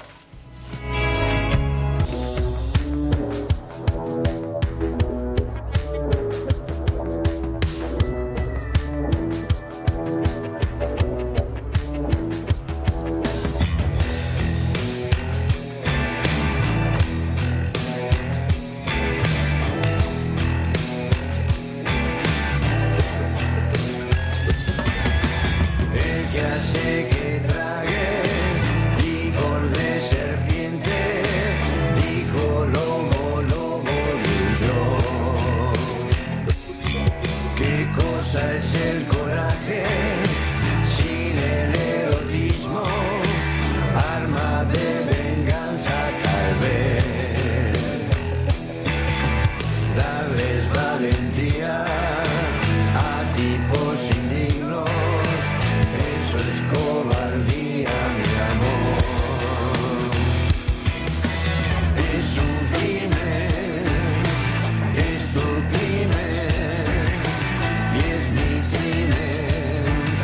El que hace que tragues licor de serpiente, dijo lobo, lobo yo. ¿Qué cosa es el coraje sin el erotismo? Arma de venganza tal vez. Darles valentía a tipos indignos, eso es cobardía, mi amor. Es un crimen, es tu crimen, y es mi crimen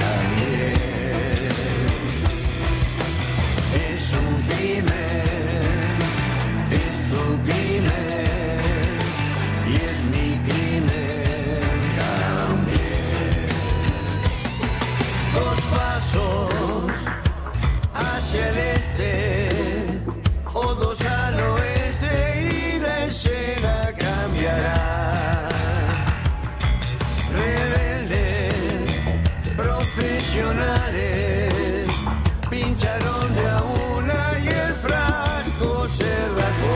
profesionales pincharon de a una y el frasco se rajó.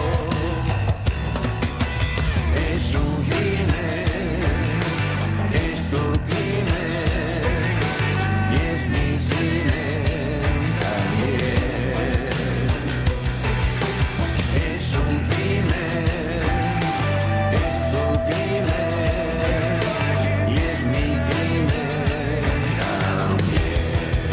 Es un crimen, es tu crimen y es mi crimen también. Es un crimen, es tu crimen y es mi crimen también.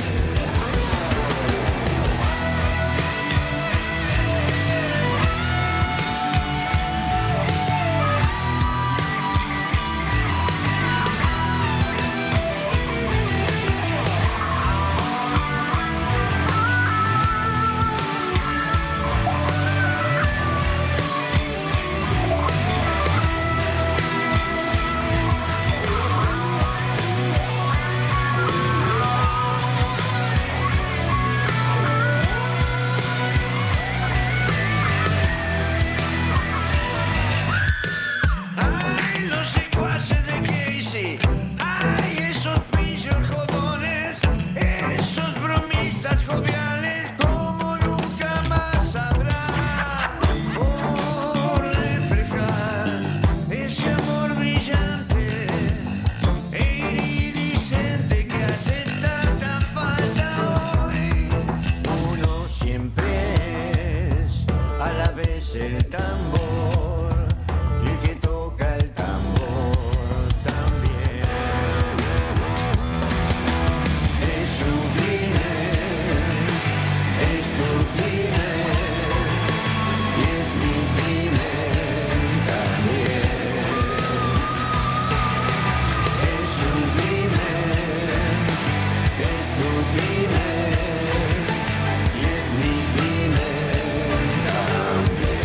Ay, los secuaces de Casey, ay, esos pillos jodones, esos bromistas joviales, como nunca más habrá por reflejar ese amor brillante e iridiscente que hace tanta falta hoy. Uno siempre es a la vez el tambor y el que toca el tambor también. Es un crimen, es tu crimen y es mi crimen también. Es un crimen, es tu crimen y es mi crimen también.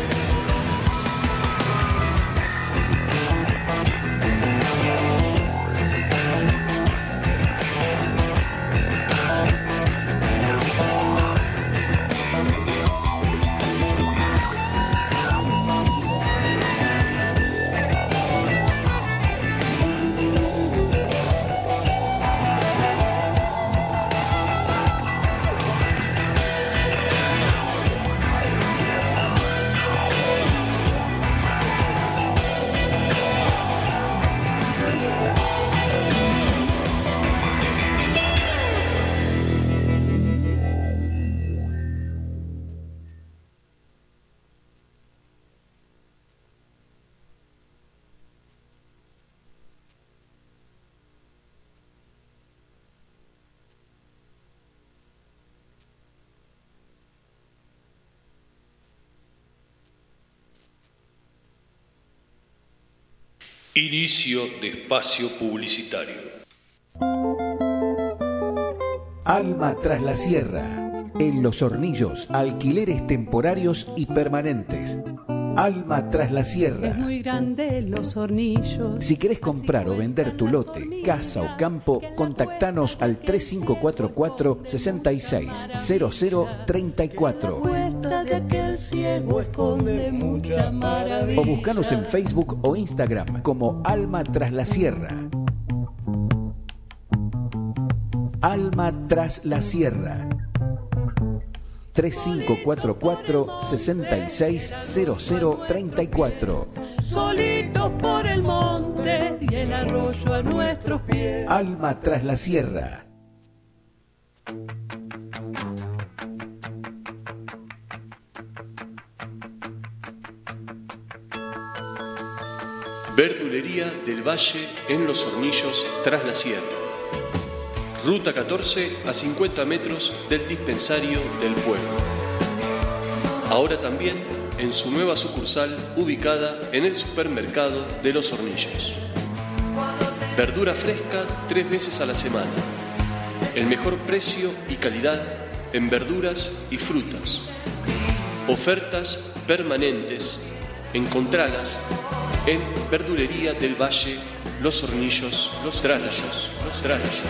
Inicio de espacio publicitario. Alma tras la sierra. En Los Hornillos, alquileres temporarios y permanentes. Alma tras la sierra. Es muy grande Los Hornillos. Si querés comprar o vender tu lote, casa o campo, contactanos al tres cinco cuatro cuatro, seis seis cero cero tres cuatro. De aquel ciego esconde mucha maravilla. O buscanos en Facebook o Instagram como Alma tras la sierra. Alma tras la sierra. tres cinco cuatro cuatro, seis seis cero cero tres cuatro. Solitos por el monte y el arroyo a nuestros pies. Alma tras la sierra. Verdulería del Valle en Los Hornillos, tras la sierra. Ruta catorce a cincuenta metros del dispensario del pueblo. Ahora también en su nueva sucursal ubicada en el supermercado de Los Hornillos. Verdura fresca tres veces a la semana. El mejor precio y calidad en verduras y frutas. Ofertas permanentes. Encontralas en Verdulería del Valle, Los Hornillos, Los Trálalos, Los Trálalos.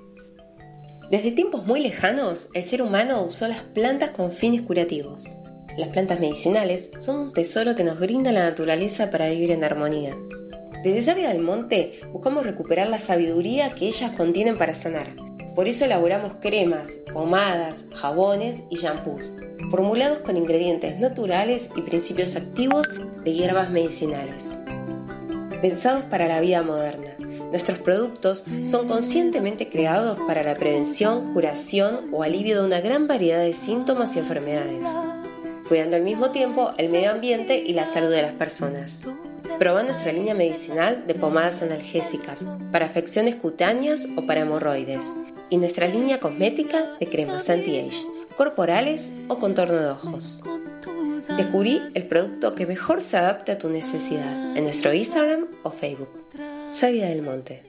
Desde tiempos muy lejanos, el ser humano usó las plantas con fines curativos. Las plantas medicinales son un tesoro que nos brinda la naturaleza para vivir en armonía. Desde Savia del Monte buscamos recuperar la sabiduría que ellas contienen para sanar. Por eso elaboramos cremas, pomadas, jabones y shampoos, formulados con ingredientes naturales y principios activos de hierbas medicinales. Pensados para la vida moderna, nuestros productos son conscientemente creados para la prevención, curación o alivio de una gran variedad de síntomas y enfermedades, cuidando al mismo tiempo el medio ambiente y la salud de las personas. Proba nuestra línea medicinal de pomadas analgésicas para afecciones cutáneas o para hemorroides y nuestra línea cosmética de cremas anti-age, corporales o contorno de ojos. Descubrí el producto que mejor se adapte a tu necesidad en nuestro Instagram o Facebook. Savia del Monte.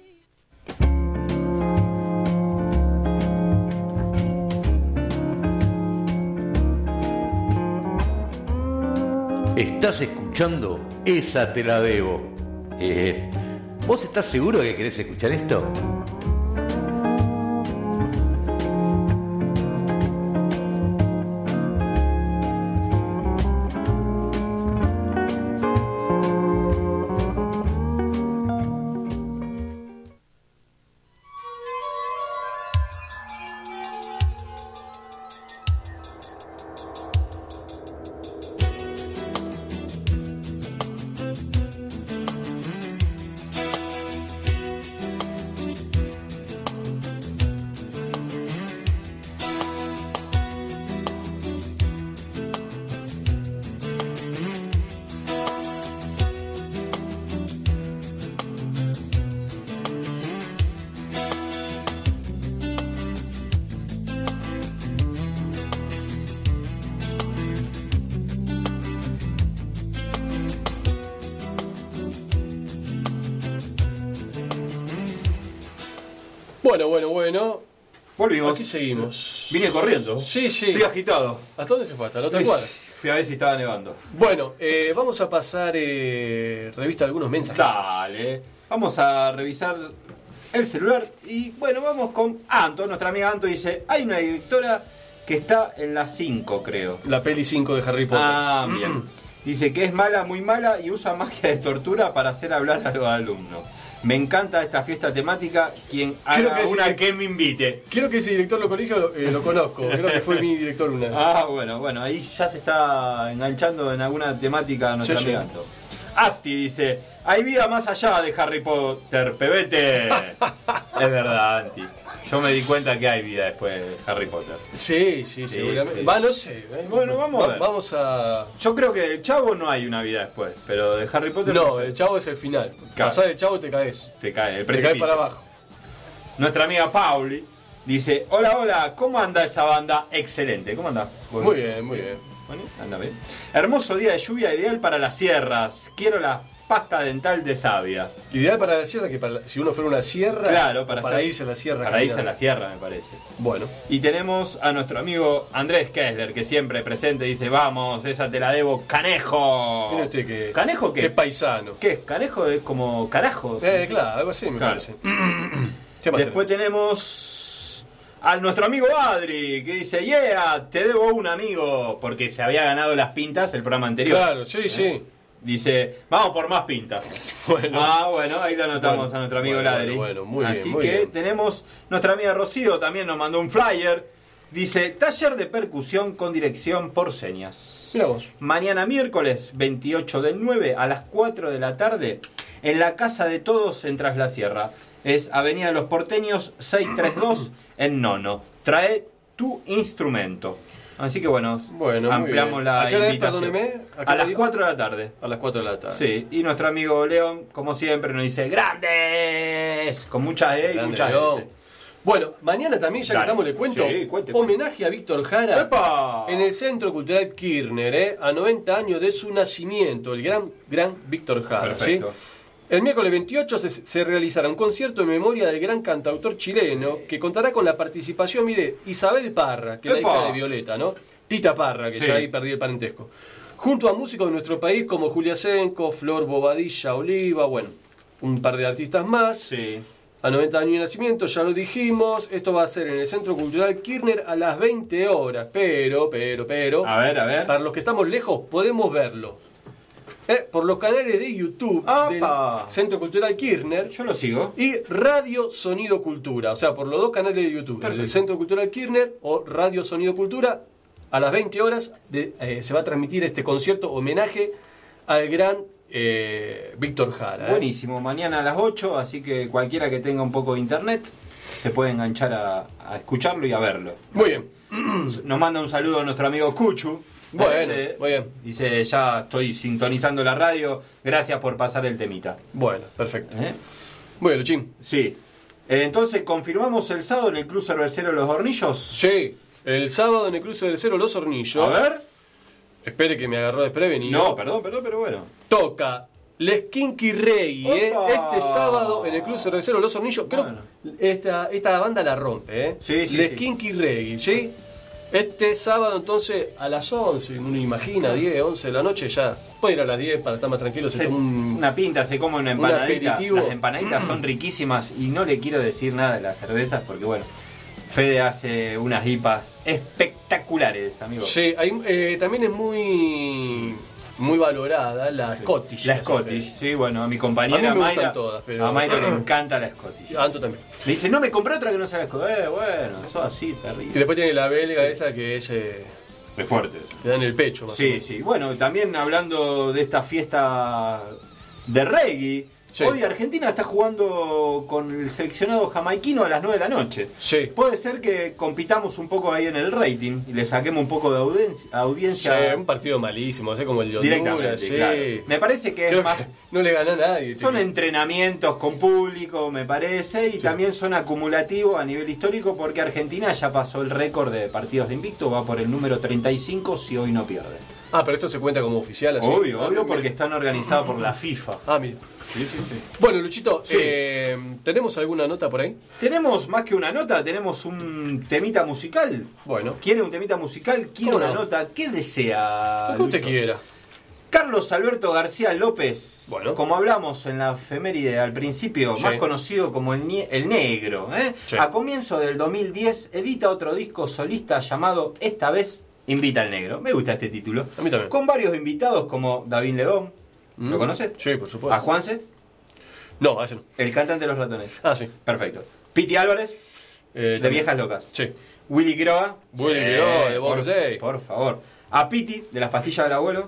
Estás escuchando Esa Te La Debo. Eh, ¿Vos estás seguro de que querés escuchar esto? Bueno, bueno, bueno. Volvimos. Aquí seguimos. Vine corriendo. Sí, sí. Estoy agitado. ¿Hasta dónde se fue? ¿Hasta la otra Uy, cuadra? Fui a ver si estaba nevando. Bueno, eh, vamos a pasar eh, revista de algunos mensajes. Dale. Vamos a revisar el celular y bueno, vamos con Anto. Nuestra amiga Anto dice, hay una directora que está en la cinco, creo. La peli cinco de Harry Potter. Ah, bien. Dice que es mala, muy mala y usa magia de tortura para hacer hablar a los alumnos. Me encanta esta fiesta temática. Quien haga que una ese, que me invite. Creo que ese director del colegio eh, lo conozco. Creo que fue mi director una vez. Ah, bueno, bueno. Ahí ya se está enganchando en alguna temática nuestra Sí, amiga sí. Anto. Asti dice, hay vida más allá de Harry Potter, pebete. Es verdad, Anti. Yo me di cuenta que hay vida después de Harry Potter. Sí, sí, Sí, seguramente. sí. Va, no sé. eh. Bueno, vamos Va- a ver. Vamos a... Yo creo que del Chavo no hay una vida después, pero de Harry Potter No, sé. el chavo es el final. Claro. Pasás el chavo te caes. Te cae, el Te caes precipicio. para abajo. Nuestra amiga Pauli dice, hola, hola, ¿cómo anda esa banda? Excelente, ¿cómo andás? Muy bien, muy bien. Bueno, anda bien. Hermoso día de lluvia, ideal para las sierras. Quiero la pasta dental de Savia. Ideal para la sierra que para la- si uno fuera una sierra. Claro, o para, para hacer- irse a la sierra. Para irse a caminando. la sierra, me parece. Bueno. Y tenemos a nuestro amigo Andrés Kessler, que siempre presente dice, vamos, esa te la debo, Canejo. Mire usted que, ¿Canejo qué? que es paisano. ¿Qué es? ¿Canejo es como carajo? Eh, claro, algo así me Claro. parece. ¿Qué más Después tenemos a nuestro amigo Adri, que dice, yeah, te debo un amigo, porque se había ganado las pintas el programa anterior. Claro, sí, sí. Dice, vamos por más pintas. Bueno. Ah, bueno, ahí lo anotamos Bueno, a nuestro amigo bueno, Ladri. bueno, bueno, muy Así bien, muy que bien. tenemos, nuestra amiga Rocío también nos mandó un flyer. Dice, taller de percusión con dirección por señas. Mira vos. Mañana miércoles veintiocho del nueve a las cuatro de la tarde en la Casa de Todos en Tras la Sierra. Es Avenida de los Porteños seiscientos treinta y dos en Nono. Trae tu instrumento. Así que bueno, Bueno, muy ampliamos bien. la ¿A qué hora es, invitación. perdóneme? ¿A qué A hora las dijo? cuatro de la tarde. A las cuatro de la tarde. Sí, y nuestro amigo León, como siempre, nos dice ¡Grandes! Con muchas E y Grande muchas León. S. Bueno, mañana también, ya Dale. que estamos, le cuento. Sí, cuente, homenaje a Víctor Jara. ¡Epa! En el Centro Cultural Kirchner, ¿eh? A noventa años de su nacimiento, el gran, gran Víctor Jara. Perfecto. ¿sí? El miércoles veintiocho se, se realizará un concierto en memoria del gran cantautor chileno que contará con la participación, mire, Isabel Parra, que es la ¡Epa! hija de Violeta, ¿no? Tita Parra, que Sí. ya ahí perdí el parentesco. Junto a músicos de nuestro país como Julia Senco, Flor Bobadilla, Oliva, bueno, un par de artistas más. Sí. a noventa años de nacimiento, ya lo dijimos. Esto va a ser en el Centro Cultural Kirchner a las veinte horas. Pero, pero, pero. A ver, a ver. Para los que estamos lejos, podemos verlo. Eh, por los canales de YouTube ¡Apa! del Centro Cultural Kirchner. Yo lo sigo. Y Radio Sonido Cultura. O sea, por los dos canales de YouTube. Perfecto. El Centro Cultural Kirchner o Radio Sonido Cultura. A las veinte horas de, eh, se va a transmitir este concierto homenaje al gran eh, Víctor Jara. ¿eh? Buenísimo, mañana a las ocho, así que cualquiera que tenga un poco de internet se puede enganchar a, a escucharlo y a verlo. Muy bien. Nos manda un saludo a nuestro amigo Cuchu. Bueno, eh, muy bien. Dice, ya estoy sintonizando la radio, gracias por pasar el temita. Bueno, perfecto. ¿Eh? Bueno, Luchín. Sí. Eh, entonces, ¿confirmamos el sábado en el Club Cervecero Los Hornillos? Sí. El sábado en el Cruce del Cero Los Hornillos. A ver. Espere que me agarró desprevenido. No, perdón, perdón, pero bueno. Toca Les Kinky Reggae, ¿eh? ¡Opa! Este sábado en el Club del Cero Los Hornillos. Creo Bueno. que esta, esta banda la rompe, ¿eh? Sí, sí, Les sí. Kinky Reggae, ¿sí? Este sábado entonces a las once, uno imagina, diez, once de la noche ya. Puede ir a las diez para estar más tranquilo. Se Se- toma un... Una pinta, se come una un empanadita. aperitivo. Las empanaditas son riquísimas y no le quiero decir nada de las cervezas porque, bueno, Fede hace unas hipas espectaculares, amigo. Sí, hay, eh, también es muy muy valorada la Scottish. La que Scottish, hace sí, bueno, a mi A compañera mí me gustan Mayra, todas, pero- a Mayra le encanta la Scottish. Fede. Anto también. Me dice, no me compré otra que no sea la Scottish. Eh, bueno, eso así, Y terrible. después tiene la belga esa que es... Eh, Es fuerte. te da en el pecho, más o Sí, menos. sí. Bueno, también hablando de esta fiesta de reggae, Sí. hoy Argentina está jugando con el seleccionado jamaiquino a las nueve de la noche. Sí. Puede ser que compitamos un poco ahí en el rating y le saquemos un poco de audiencia. Sí, audiencia un partido malísimo, así como el de directamente, Honduras, sí. claro. Me parece que Creo es más... que no le gana a nadie. Son sí. entrenamientos con público, me parece, y también son acumulativos a nivel histórico porque Argentina ya pasó el récord de partidos de invicto, va por el número treinta y cinco si hoy no pierde. Ah, pero esto se cuenta como oficial, así. Obvio, Ah, obvio, mira. porque están organizados por la FIFA. Ah, mira. Sí, sí, sí. Bueno, Luchito, Sí. eh, ¿tenemos alguna nota por ahí? Tenemos más que una nota, tenemos un temita musical. Bueno. ¿Quiere un temita musical? ¿Quiere ¿Cómo una no? nota? ¿Qué desea? Lo que usted Lucho? quiera. Carlos Alberto García López, Bueno. como hablamos en la efeméride al principio, Sí. más conocido como el, Nie- el Negro, ¿eh? Sí. A comienzo del dos mil diez edita otro disco solista llamado Esta vez Invita al Negro. Me gusta este título. A mí también. Con varios invitados como David Lebón, ¿lo Mm. conoces? Sí, por supuesto. A Juanse, No, a ese no. el cantante de Los Ratones. Ah, sí. Perfecto. Piti Álvarez, Eh, de también. Viejas Locas. Sí. Willy Quiroga. Willy Sí, Quiroga, de por, Box Day. por favor. A Piti, de Las Pastillas del Abuelo.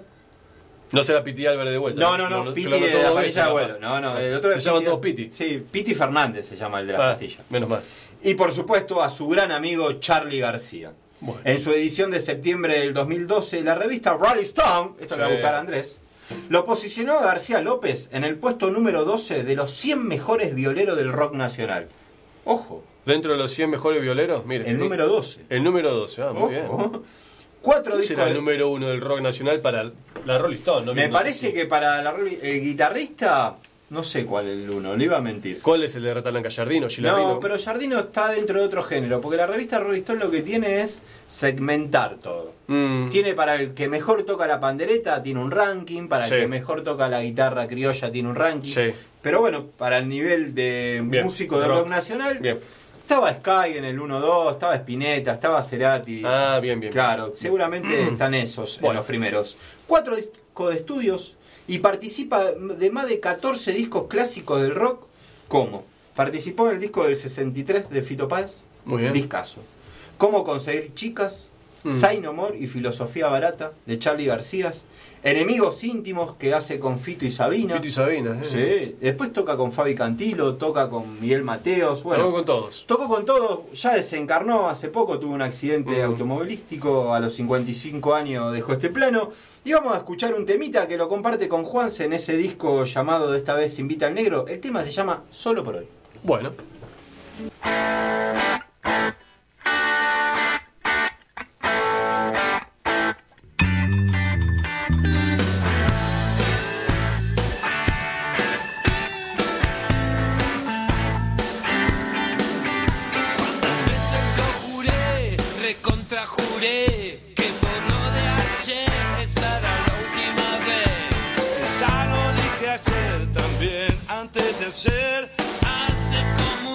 No será Piti Álvarez de vuelta. No, no, no, Lo- Piti que lo de anotó Las dos Pastillas veces, del capaz. Abuelo. No, no, el otro Se es llaman Piti- todos Piti. Sí, Piti Fernández se llama el de Las Ah, Pastillas. menos mal. Y por supuesto a su gran amigo Charly García. Bueno. En su edición de septiembre del dos mil doce, la revista Rolling Stone, esto le va a Sí. gustar a Andrés, lo posicionó a García López en el puesto número doce de los cien mejores violeros del rock nacional. Ojo, Dentro de los cien mejores violeros, mire. el número doce. El número doce, ah, muy bien. Ojo. Cuatro ¿Quién discos será el de- número uno del rock nacional para la Rolling Stone? No, Me no parece sé si- que para la, Rolling- el guitarrista, no sé cuál es el uno, le iba a mentir. ¿Cuál es el de Rata Blanca? ¿Jardino? No, pero Jardino está dentro de otro género, porque la revista Rolling Stone lo que tiene es segmentar todo. Mm. Tiene para el que mejor toca la pandereta, tiene un ranking, para el Sí. que mejor toca la guitarra criolla, tiene un ranking. Sí. Pero bueno, para el nivel de Bien. músico de Rock. rock, nacional, Bien. estaba Sky en el uno dos, estaba Spinetta, estaba Cerati. Ah, bien, bien. Claro, seguramente están esos en Bueno. los primeros. Cuatro discos de estudios y participa de más de catorce discos clásicos del rock. ¿Cómo? Participó en el disco del sesenta y tres de Fito Páez. Muy bien. Discazo. Cómo conseguir chicas. Mm. Say No More y Filosofía Barata de Charly García. Enemigos íntimos que hace con Fito y Sabina. Fito y Sabina, eh. Sí. Después toca con Fabi Cantilo, toca con Miguel Mateos. Bueno, Tocó con todos. Tocó con todo, ya desencarnó hace poco, tuvo un accidente Mm. automovilístico, a los cincuenta y cinco años dejó este plano. Y vamos a escuchar un temita que lo comparte con Juanse en ese disco llamado de esta vez Invita al Negro. El tema se llama Solo por hoy. Bueno. Lo juré, recontra juré que por lo de ayer esta era la última vez. Ya lo dije ayer también, antes de ayer, hace como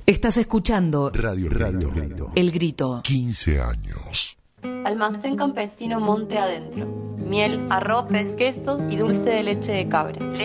Estás escuchando Radio Grito. El Grito. quince años. Almacén campesino Monte Adentro. Miel, arroces, quesos y dulce de leche de cabra.